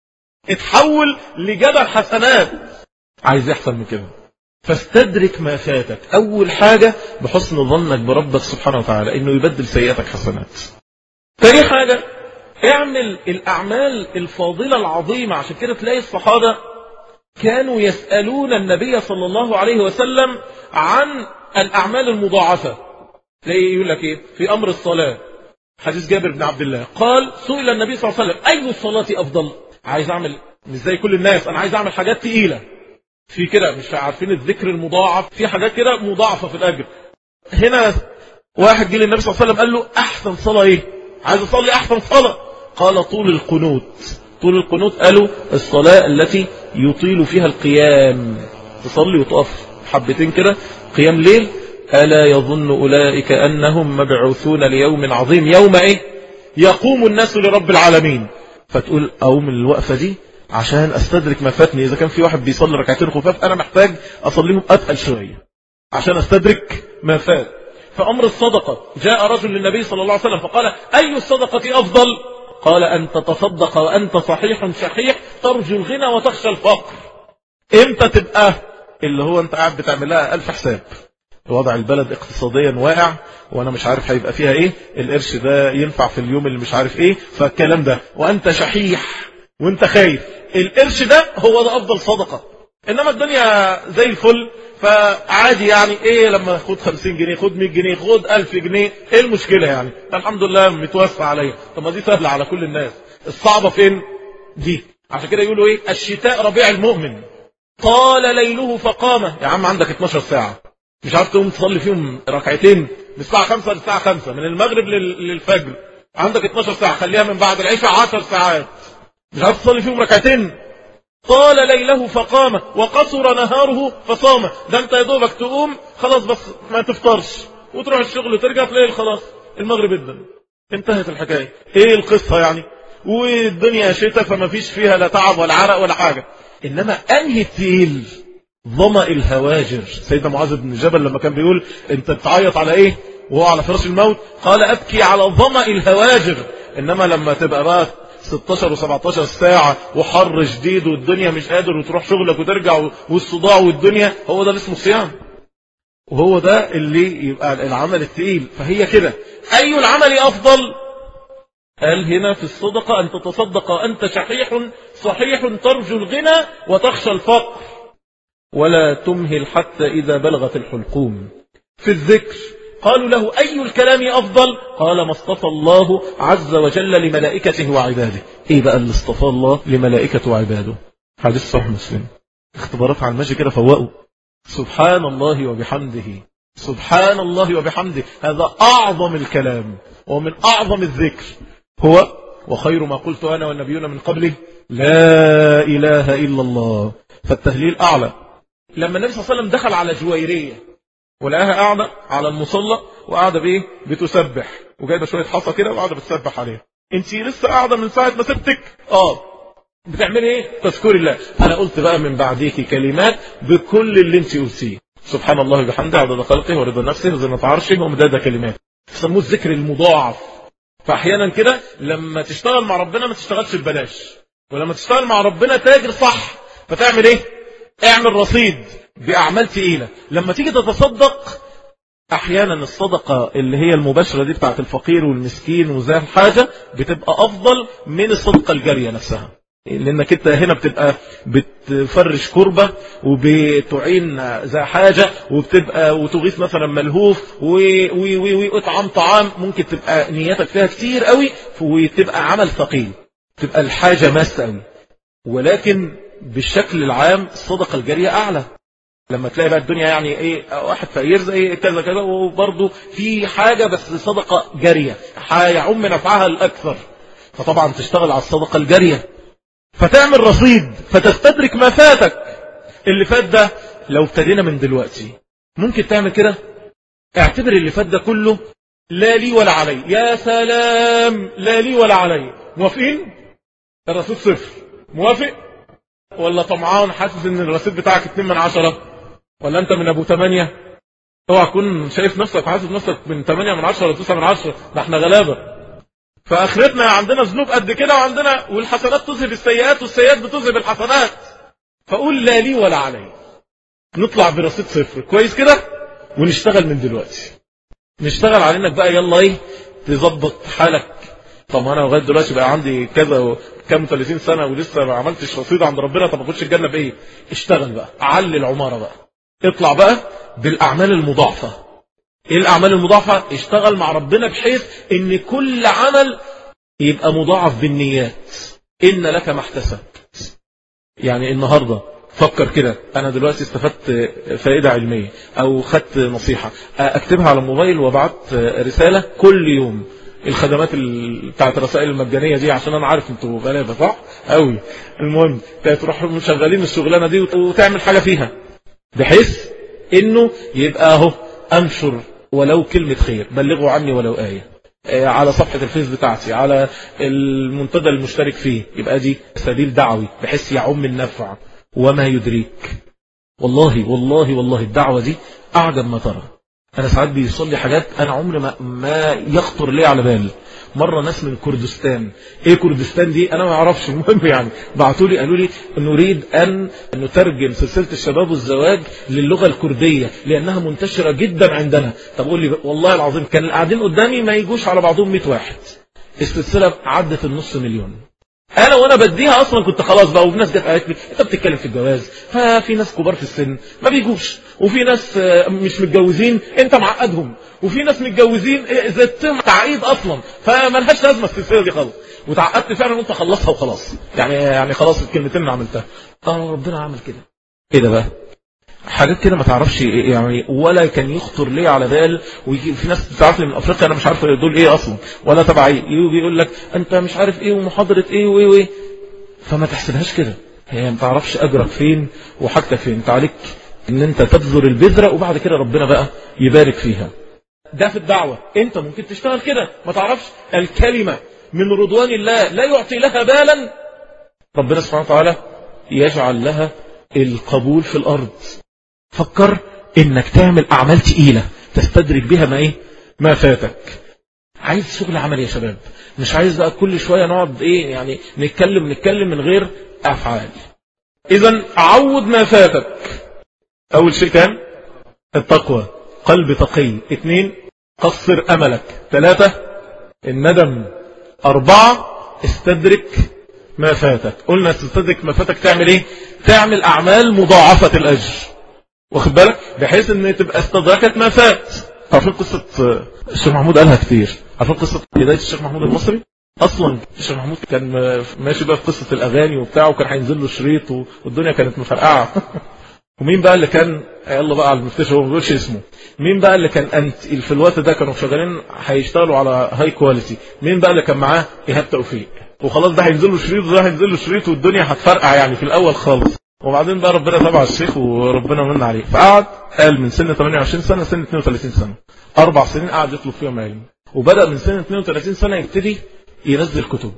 اتحول لجبل حسنات. عايز يحصل من كده؟ فاستدرك ما فاتك. اول حاجة بحسن ظنك بربك سبحانه وتعالى انه يبدل سيئاتك حسنات. تاني حاجة اعمل الاعمال الفاضلة العظيمة. عشان كده تلاقي الصحابة كانوا يسألون النبي صلى الله عليه وسلم عن الأعمال المضاعفة. تلاقي يقول لك ايه في أمر الصلاة، حديث جابر بن عبد الله قال سئل النبي صلى الله عليه وسلم أي الصلاة أفضل؟ عايز أعمل مش زي كل الناس، أنا عايز أعمل حاجات تقيلة في كده، مش عارفين الذكر المضاعف، في حاجات كده مضاعفة في الأجر. هنا واحد جه للنبي صلى الله عليه وسلم قال له أحسن صلاة إيه؟ عايز اصلي احسن صلاة. قال طول القنوت. طول القنوت قالوا الصلاة التي يطيل فيها القيام، تصلي وتقف حبتين كده قيام ليل. ألا يظن أولئك أنهم مبعوثون ليوم عظيم، يوم إيه؟ يقوم الناس لرب العالمين. فتقول أقوم الوقفة دي عشان أستدرك ما فاتني. إذا كان في واحد بيصلي ركعتين خفاف أنا محتاج أصليهم أتقل شوية عشان أستدرك ما فات. فأمر الصدقة، جاء رجل للنبي صلى الله عليه وسلم فقال أي الصدقة أفضل؟ قال أن تتصدق وأنت صحيح شحيح ترجو الغنى وتخشى الفقر. إمتى تبقى اللي هو أنت قاعد بتعملها ألف حساب، وضع البلد اقتصاديا واقع وانا مش عارف هيبقى فيها ايه، القرش ده ينفع في اليوم اللي مش عارف ايه، فالكلام ده وانت شحيح وانت خايف، القرش ده هو ده افضل صدقة. انما الدنيا زي الفل فعادي يعني ايه، لما خد خمسين جنيه خد مية جنيه خد ألف جنيه، ايه المشكلة يعني؟ الحمد لله متوسع عليا. طب ما دي سهلة على كل الناس، الصعبة فين دي؟ عشان كده يقولوا ايه، الشتاء ربيع المؤمن، طال ليله فقامه. يا عم عندك اتناشر ساعة مش عارف تقوم تصلي فيهم ركعتين من الساعة خمسة للساعة خمسة، من المغرب للفجر، عندك اتناشر ساعة، خليها من بعد العشاء عشر ساعات مش عارف تصلي فيهم ركعتين. طال ليله فقام وقصر نهاره فصام. ده انت يا دوبك تقوم خلاص بس ما تفطرش وتروح الشغل وترجع تلاقي خلاص المغرب ادن، انتهت الحكاية. ايه القصة يعني؟ والدنيا شتاء فما فيش فيها لا تعب ولا عرق ولا حاجة. انما انهي التقيل؟ ظمأ الهواجر. سيدنا معاذ بن جبل لما كان بيقول انت بتعيط على ايه وهو على فراش الموت، قال ابكي على ظمأ الهواجر. انما لما تبقى بقى ستاشر وسبعتاشر ساعة وحر شديد والدنيا مش قادر وتروح شغلك وترجع والصداع والدنيا، هو ده اللي اسمه صيام، وهو ده اللي يبقى العمل التقيل. فهي كده. اي العمل افضل؟ قال هنا في الصدقة أن تتصدق أنت شحيح صحيح ترجو الغنى وتخشى الفقر ولا تمهل حتى إذا بلغت الحلقوم. في الذكر قالوا له أي الكلام أفضل؟ قال ما اصطفى الله عز وجل لملائكته وعباده. إيه بقى اللي اصطفى الله لملائكته وعباده؟ حديث صحيح مسلم، اختبارات على المجي كده فوقوا. سبحان الله وبحمده، سبحان الله وبحمده، هذا أعظم الكلام ومن أعظم الذكر. هو وخير ما قلت أنا والنبيون من قبله لا إله إلا الله. فالتهليل أعلى. لما النبي صلى الله عليه وسلم دخل على جويرية ولقاها قاعدة على المصلى وقاعدة بإيه بتسبح وجايبة شوية حصى كده وقاعدة بتسبح عليها، انت لسه قاعدة من ساعة ما سبتك؟ اه. بتعملي ايه؟ تذكري الله. انا قلت بقى من بعديك كلمات بكل اللي انت قلتيه، سبحان الله وبحمده عدد خلقه ورضا نفسه وزنة عرشه ومداد كلمات. يسموه الذكر المضاعف. فاحيانا كده لما تشتغل مع ربنا ما تشتغلش ببلاش، ولما تشتغل مع ربنا تاجر صح. فتعمل ايه؟ اعمل رصيد باعمال تقيله. لما تيجي تتصدق احيانا الصدقه اللي هي المباشره دي بتاعت الفقير والمسكين وذا الحاجه بتبقى افضل من الصدقه الجاريه نفسها، لانك انت هنا بتبقى بتفرش كربة وبتعين ذا حاجة وبتبقى وتغيث مثلا ملهوف وإطعام طعام، ممكن تبقى نيتك فيها كتير قوي وتبقى عمل ثقيل، تبقى الحاجة ماسة قوي. ولكن بالشكل العام الصدقة الجارية أعلى. لما تلاقي بقى الدنيا يعني ايه واحد فقير زي كذا كذا وبرضه في حاجة بس صدقة جارية هيعم نفعها الأكثر، فطبعا تشتغل على الصدقة الجارية فتعمل رصيد فتستدرك ما فاتك. اللي فات ده لو ابتدينا من دلوقتي ممكن تعمل كده. اعتبر اللي فات ده كله لا لي ولا علي. يا سلام، لا لي ولا علي. موافقين؟ الرصيد صفر. موافق ولا طمعان حاسس ان الرصيد بتاعك اتنين من عشرة؟ ولا انت من ابو تمانية؟ اوعى تكون شايف نفسك وحاسس نفسك من تمانية من عشرة ولا تسعة من عشرة. ده احنا غلابة. فاخرتنا عندنا ذنوب قد كده وعندنا والحسنات تذهب السيئات والسيئات بتذهب الحسنات. فقول لا لي ولا علي. نطلع برصيد صفر كويس كده ونشتغل من دلوقتي. نشتغل على انك بقى يلا ايه تظبط حالك. طب انا لغايه دلوقتي بقى عندي كذا كام ثلاثين سنه ولسه ما عملتش رصيد عند ربنا، طب اخش الجنه بايه؟ اشتغل بقى، علي العماره بقى، اطلع بقى بالاعمال المضاعفه. ايه الاعمال المضاعفه؟ اشتغل مع ربنا بحيث ان كل عمل يبقى مضاعف بالنيات. ان لك ما احتسبت. يعني النهارده فكر كده، انا دلوقتي استفدت فائده علميه او خدت نصيحه، اكتبها على الموبايل وابعت رساله كل يوم. الخدمات بتاعت الرسائل المجانيه دي، عشان انا عارف انتوا غلابه صح قوي. المهم تروح مشغلين الشغلانه دي وتعمل حاجه فيها، بحيث انه يبقى اهو انشر ولو كلمه خير، بلغوا عني ولو ايه، على صفحة الفيس بتاعتي، على المنتدى المشترك فيه، يبقى دي سبيل دعوي بحيث يعم النفع. وما يدريك، والله والله والله الدعوة دي أعجب ما ترى. أنا ساعات بيوصل لي حاجات أنا عمري ما, ما يخطر لي على بالي. مرة ناس من كردستان، إيه كردستان دي أنا ما أعرفش، المهم يعني بعتوا لي قالوا لي نريد أن نترجم سلسلة الشباب والزواج للغة الكردية لأنها منتشرة جدا عندنا. طب قول لي والله العظيم كان قاعدين قدامي ما يجوش على بعضهم مئة واحد، السلسلة عدت النص مليون. انا وانا بديها اصلا كنت خلاص بقى، وفي ناس جت قالت لي انت بتتكلم في الجواز، ففي ناس كبار في السن ما بيجوش، وفي ناس مش متجوزين انت معقدهم، وفي ناس متجوزين زي التم تعقيد اصلا، فمالهاش لازمه السلسله دي خالص. وتعقدت فعلا وانت خلصها وخلاص، يعني يعني خلاص الكلمتين اللي عملتها. اه ربنا عمل كده. ايه ده بقى؟ حاجات كده ما تعرفش يعني، ولا كان يخطر ليه على بال. ويجي في ناس بتعرف لي من افريقيا انا مش عارف دول ايه اصلا ولا تبع ايه، يجي يقول لك انت مش عارف ايه ومحاضره ايه وايه وايه، فما تحسبهاش كده. هي ما تعرفش اجرك فين وحاجتك فين. انت عليك ان انت تبذر البذره وبعد كده ربنا بقى يبارك فيها. ده في الدعوه انت ممكن تشتغل كده، ما تعرفش الكلمه من رضوان الله لا يعطي لها بالا، ربنا سبحانه وتعالى يجعل لها القبول في الارض. فكر انك تعمل اعمال تقيلة تستدرك بها ما ايه ما فاتك. عايز شغل عمل يا شباب، مش عايز بقى كل شوية نقعد ايه يعني نتكلم نتكلم من غير افعال. اذا عوض ما فاتك. اول شيء كان التقوى، قلب تقي. اثنين قصر املك. ثلاثة الندم. اربعة استدرك ما فاتك. قلنا تستدرك ما فاتك تعمل ايه؟ تعمل اعمال مضاعفة الاجر، واخد بالك، بحيث ان تبقى استدركت ما فات. عارفين قصة الشيخ محمود قالها كتير، عارفين قصة بداية الشيخ محمود المصري؟ اصلا الشيخ محمود كان ماشي بقى في قصة الاغاني وبتاعه، وكان هينزل له شريط والدنيا كانت مفرقعة. ومين بقى اللي كان يلا بقى على المفتشر، هو ما بيقولش اسمه، مين بقى اللي كان انت في الوقت ده كانوا شغالين هيشتغلوا على هاي كواليتي؟ مين بقى اللي كان معاه؟ ايهاب توفيق. وخلاص ده هينزل له شريط وده هينزل له شريط والدنيا هتفرقع يعني في الاول خالص. وبعدين بقى ربنا تبع الشيخ وربنا من عليه، فقعد قال من سن ثمانية وعشرين سنة سن اثنين وثلاثين سنة، اربع سنين قعد يطلب فيهم علم، وبدأ من سن اثنين وثلاثين سنة يبتدي ينزل كتب.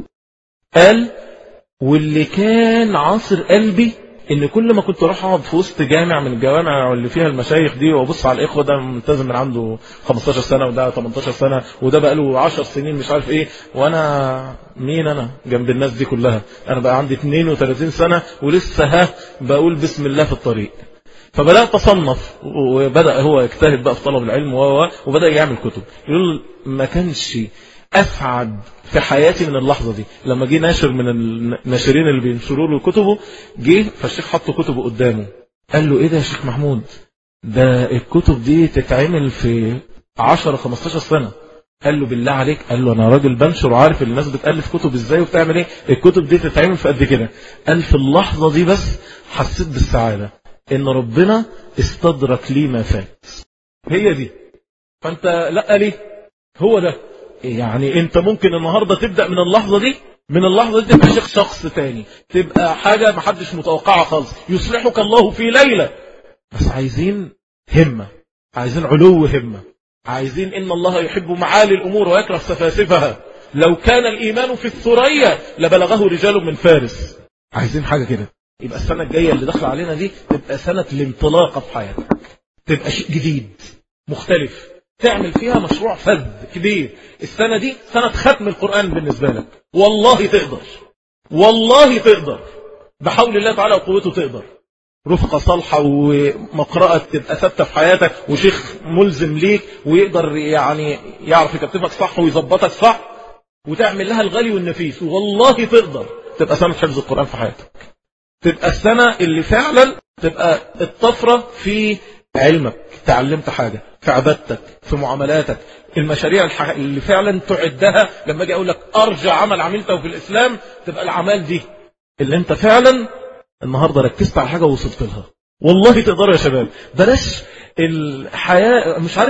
قال واللي كان عاصر قلبي ان كل ما كنت اروح اقعد في وسط جامع من الجوامع واللي فيها المشايخ دي وابص على الاخوه، ده ملتزم من عنده خمستاشر سنة وده تمنتاشر سنة وده بقى له عشر سنين مش عارف ايه، وانا مين انا جنب الناس دي كلها؟ انا بقى عندي اثنين وثلاثين سنة ولسه ها بقول بسم الله في الطريق. فبدأت أصنف، وبدأ هو يجتهد بقى في طلب العلم وبدأ يعمل كتب. يقول ما كانش أسعد في حياتي من اللحظة دي لما جه ناشر من الناشرين اللي بينشروا له كتبه، جه فالشيخ حط كتبه قدامه، قال له ايه ده يا شيخ محمود؟ ده الكتب دي تتعمل في عشرة خمستاشر سنة. قال له بالله عليك، قال له انا راجل بنشر وعارف الناس بتألف كتب ازاي وبتعمل ايه، الكتب دي تتعمل في قد كده. قال في اللحظة دي بس حسيت بالسعادة ان ربنا استدرك لي ما فات. هي دي. فانت لا ليه هو ده يعني. انت ممكن النهاردة تبدأ من اللحظة دي، من اللحظة دي تبقى شيخ شخص تاني، تبقى حاجة محدش متوقعها خالص، يصلحك الله في ليلة. بس عايزين همة، عايزين علو همة، عايزين ان الله يحب معالي الامور ويكره سفاسفها. لو كان الايمان في الثريا لبلغه رجال من فارس. عايزين حاجة كده. يبقى السنة الجاية اللي داخله علينا دي تبقى سنة الانطلاقة في حياتك، تبقى شيء جديد مختلف، تعمل فيها مشروع فذ كبير. السنة دي سنة ختم القرآن بالنسبة لك. والله تقدر، والله تقدر، بحول الله تعالى وقوته تقدر. رفقة صالحة ومقرأة تبقى ثابتة في حياتك، وشيخ ملزم ليك ويقدر يعني يعرف يكتبك صح ويظبطك صح، وتعمل لها الغالي والنفيس. والله تقدر تبقى سنة حفظ القرآن في حياتك، تبقى السنة اللي فعلا تبقى الطفرة في علمك، تعلمت حاجة في عبادتك في معاملاتك، المشاريع اللي فعلا تعدها. لما اجي اقول لك ارجع عمل عملته في الاسلام، تبقى الاعمال دي اللي انت فعلا النهاردة ركزت على حاجة ووصلت لها. والله تقدروا يا شباب. بلاش الحياة، مش عارف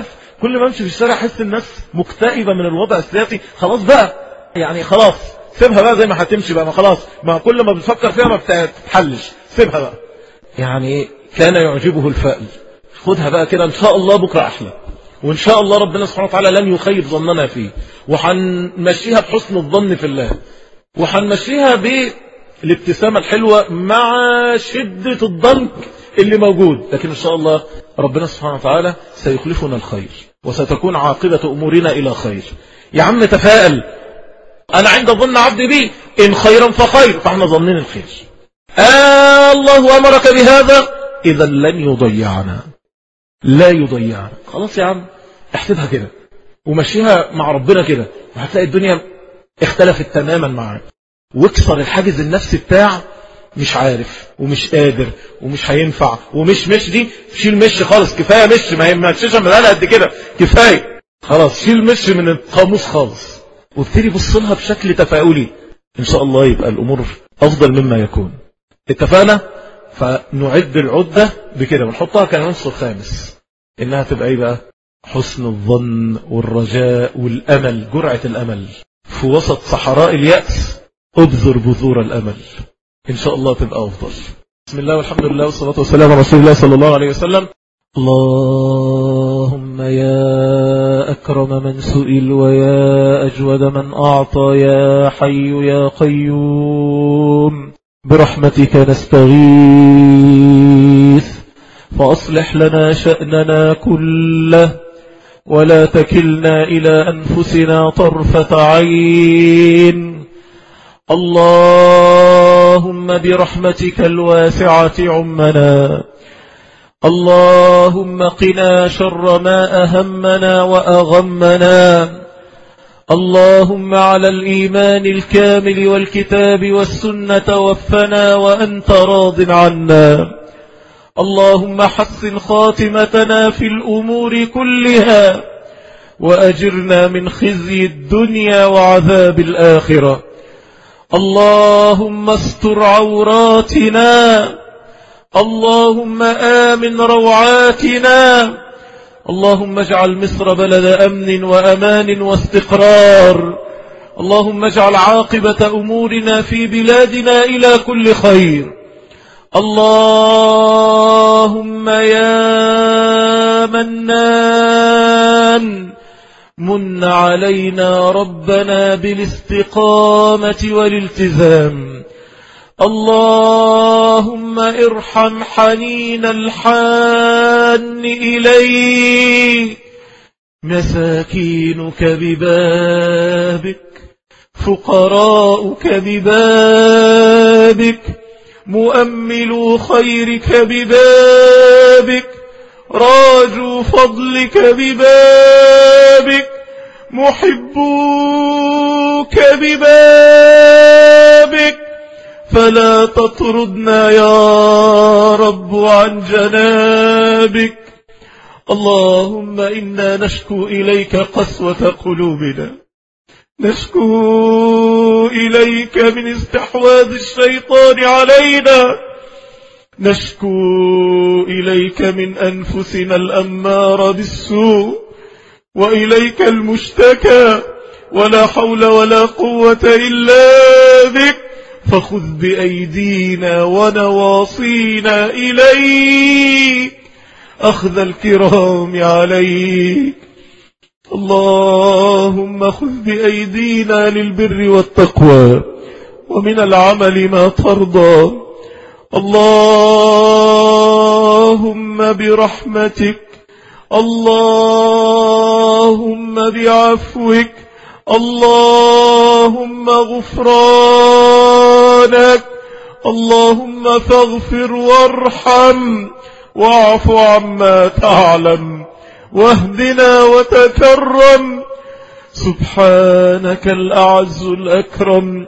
كل ما امشي في الشارع احس الناس مكتئبة من الوضع السياسي. خلاص بقى يعني خلاص سيبها بقى زي ما هتمشي بقى، ما خلاص ما كل ما بتفكر فيها ما بتتحلش، سيبها بقى. يعني كان يعجبه الفأل، خدها بقى كده ان شاء الله بكرة احلى، وان شاء الله ربنا سبحانه وتعالى لن يخيب ظننا فيه، وحنمشيها بحسن الظن في الله، وحنمشيها بالابتسامة الحلوة مع شدة الضنك اللي موجود. لكن ان شاء الله ربنا سبحانه وتعالى سيخلفنا الخير، وستكون عاقبة امورنا الى خير. يا عم تفائل، انا عند ظن عبدي بي ان خيرا فخير، فاحنا ظنين الخير. آه الله امرك بهذا اذا لن يضيعنا، لا يضيعنا. خلاص يا عم احسبها كده ومشيها مع ربنا كده، وهتلاقي الدنيا اختلفت تماما معاك. واكسر الحاجز النفسي بتاع مش عارف ومش قادر ومش هينفع ومش مش دي، شيل مش خالص، كفايه مش، ما هي مشيشه من انا قد كده كفايه خلاص، شيل مش من القاموس خالص، وابتدي بص لها بشكل تفاؤلي، ان شاء الله يبقى الامور افضل مما يكون. اتفقنا؟ فنعد العده بكده ونحطها كعنصر خامس، انها تبقى ايه بقى؟ حسن الظن والرجاء والامل، جرعه الامل في وسط صحراء اليأس، ابذر بذور الامل، ان شاء الله تبقى افضل. بسم الله والحمد لله والصلاة والسلام على رسول الله صلى الله عليه وسلم. اللهم يا أكرم من سئل ويا أجود من أعطى، يا حي يا قيوم برحمتك نستغيث، فأصلح لنا شأننا كله ولا تكلنا إلى أنفسنا طرفة عين. اللهم برحمتك الواسعة عمنا، اللهم قنا شر ما أهمنا وأغمنا، اللهم على الإيمان الكامل والكتاب والسنة توفنا وأنت راض عنا. اللهم حسن خاتمتنا في الأمور كلها، وأجرنا من خزي الدنيا وعذاب الآخرة. اللهم استر عوراتنا، اللهم آمن روعاتنا، اللهم اجعل مصر بلد أمن وأمان واستقرار، اللهم اجعل عاقبة أمورنا في بلادنا إلى كل خير. اللهم يا منان من علينا ربنا بالاستقامة والالتزام. اللهم ارحم حنين الحان إليك، مساكينك ببابك، فقراؤك ببابك، مؤملو خيرك ببابك، راجو فضلك ببابك، محبوك ببابك، فلا تطردنا يا رب عن جنابك. اللهم إنا نشكو إليك قسوة قلوبنا، نشكو إليك من استحواذ الشيطان علينا، نشكو إليك من أنفسنا الأمارة بالسوء، وإليك المشتكى، ولا حول ولا قوة إلا بك، فخذ بأيدينا ونواصينا إليك أخذ الكرام عليك. اللهم خذ بأيدينا للبر والتقوى ومن العمل ما ترضى. اللهم برحمتك، اللهم بعفوك، اللهم غفرانك، اللهم فاغفر وارحم واعف عما تعلم، واهدنا وتكرم. سبحانك الأعز الأكرم.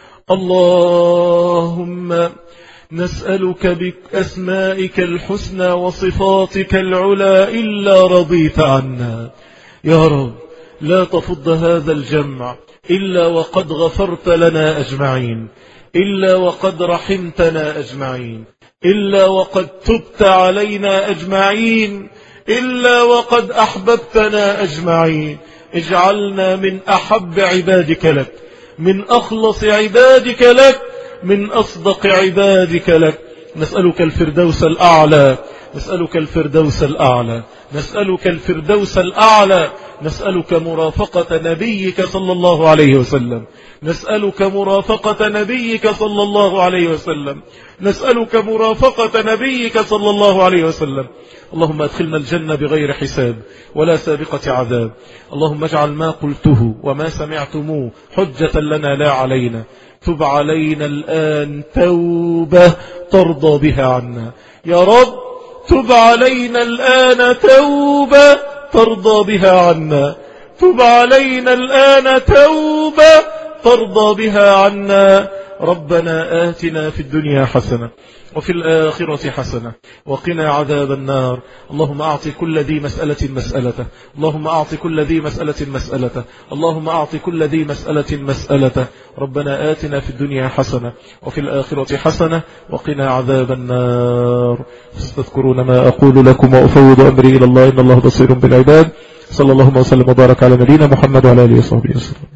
اللهم نسألك بأسمائك الحسنى وصفاتك العلى إلا رضيت عنا. يا رب لا تفض هذا الجمع إلا وقد غفرت لنا أجمعين، إلا وقد رحمتنا أجمعين، إلا وقد تبت علينا أجمعين، إلا وقد أحببتنا أجمعين. اجعلنا من أحب عبادك لك، من أخلص عبادك لك، من أصدق عبادك لك. نسألك الفردوس الأعلى، نسألك الفردوس الأعلى، نسألك الفردوس الأعلى. نسألك مرافقة نبيك صلى الله عليه وسلم، نسألك مرافقة نبيك صلى الله عليه وسلم، نسألك مرافقة نبيك صلى الله عليه وسلم. اللهم ادخلنا الجنة بغير حساب ولا سابقة عذاب. اللهم اجعل ما قلته وما سمعتموه حجة لنا لا علينا. تب علينا الآن توبة ترضى بها عنا يا رب. تب علينا الآن توبة ترضى بها عنا. تب علينا الآن توبة ترضى بها عنا. ربنا آتنا في الدنيا حسنة وفي الآخرة حسنة وقنا عذاب النار. اللهم أعط كل ذي مسألة مسألته، اللهم أعط كل ذي مسألة مسألته، اللهم أعط كل ذي مسألة مسألته. ربنا آتنا في الدنيا حسنة وفي الآخرة حسنة وقنا عذاب النار. تذكرون ما أقول لكم وأفوض أمري إلى الله إن الله بصير بالعباد. صلى الله وسلم وبارك على نبينا محمد وعلى آله وصحبه وسلم.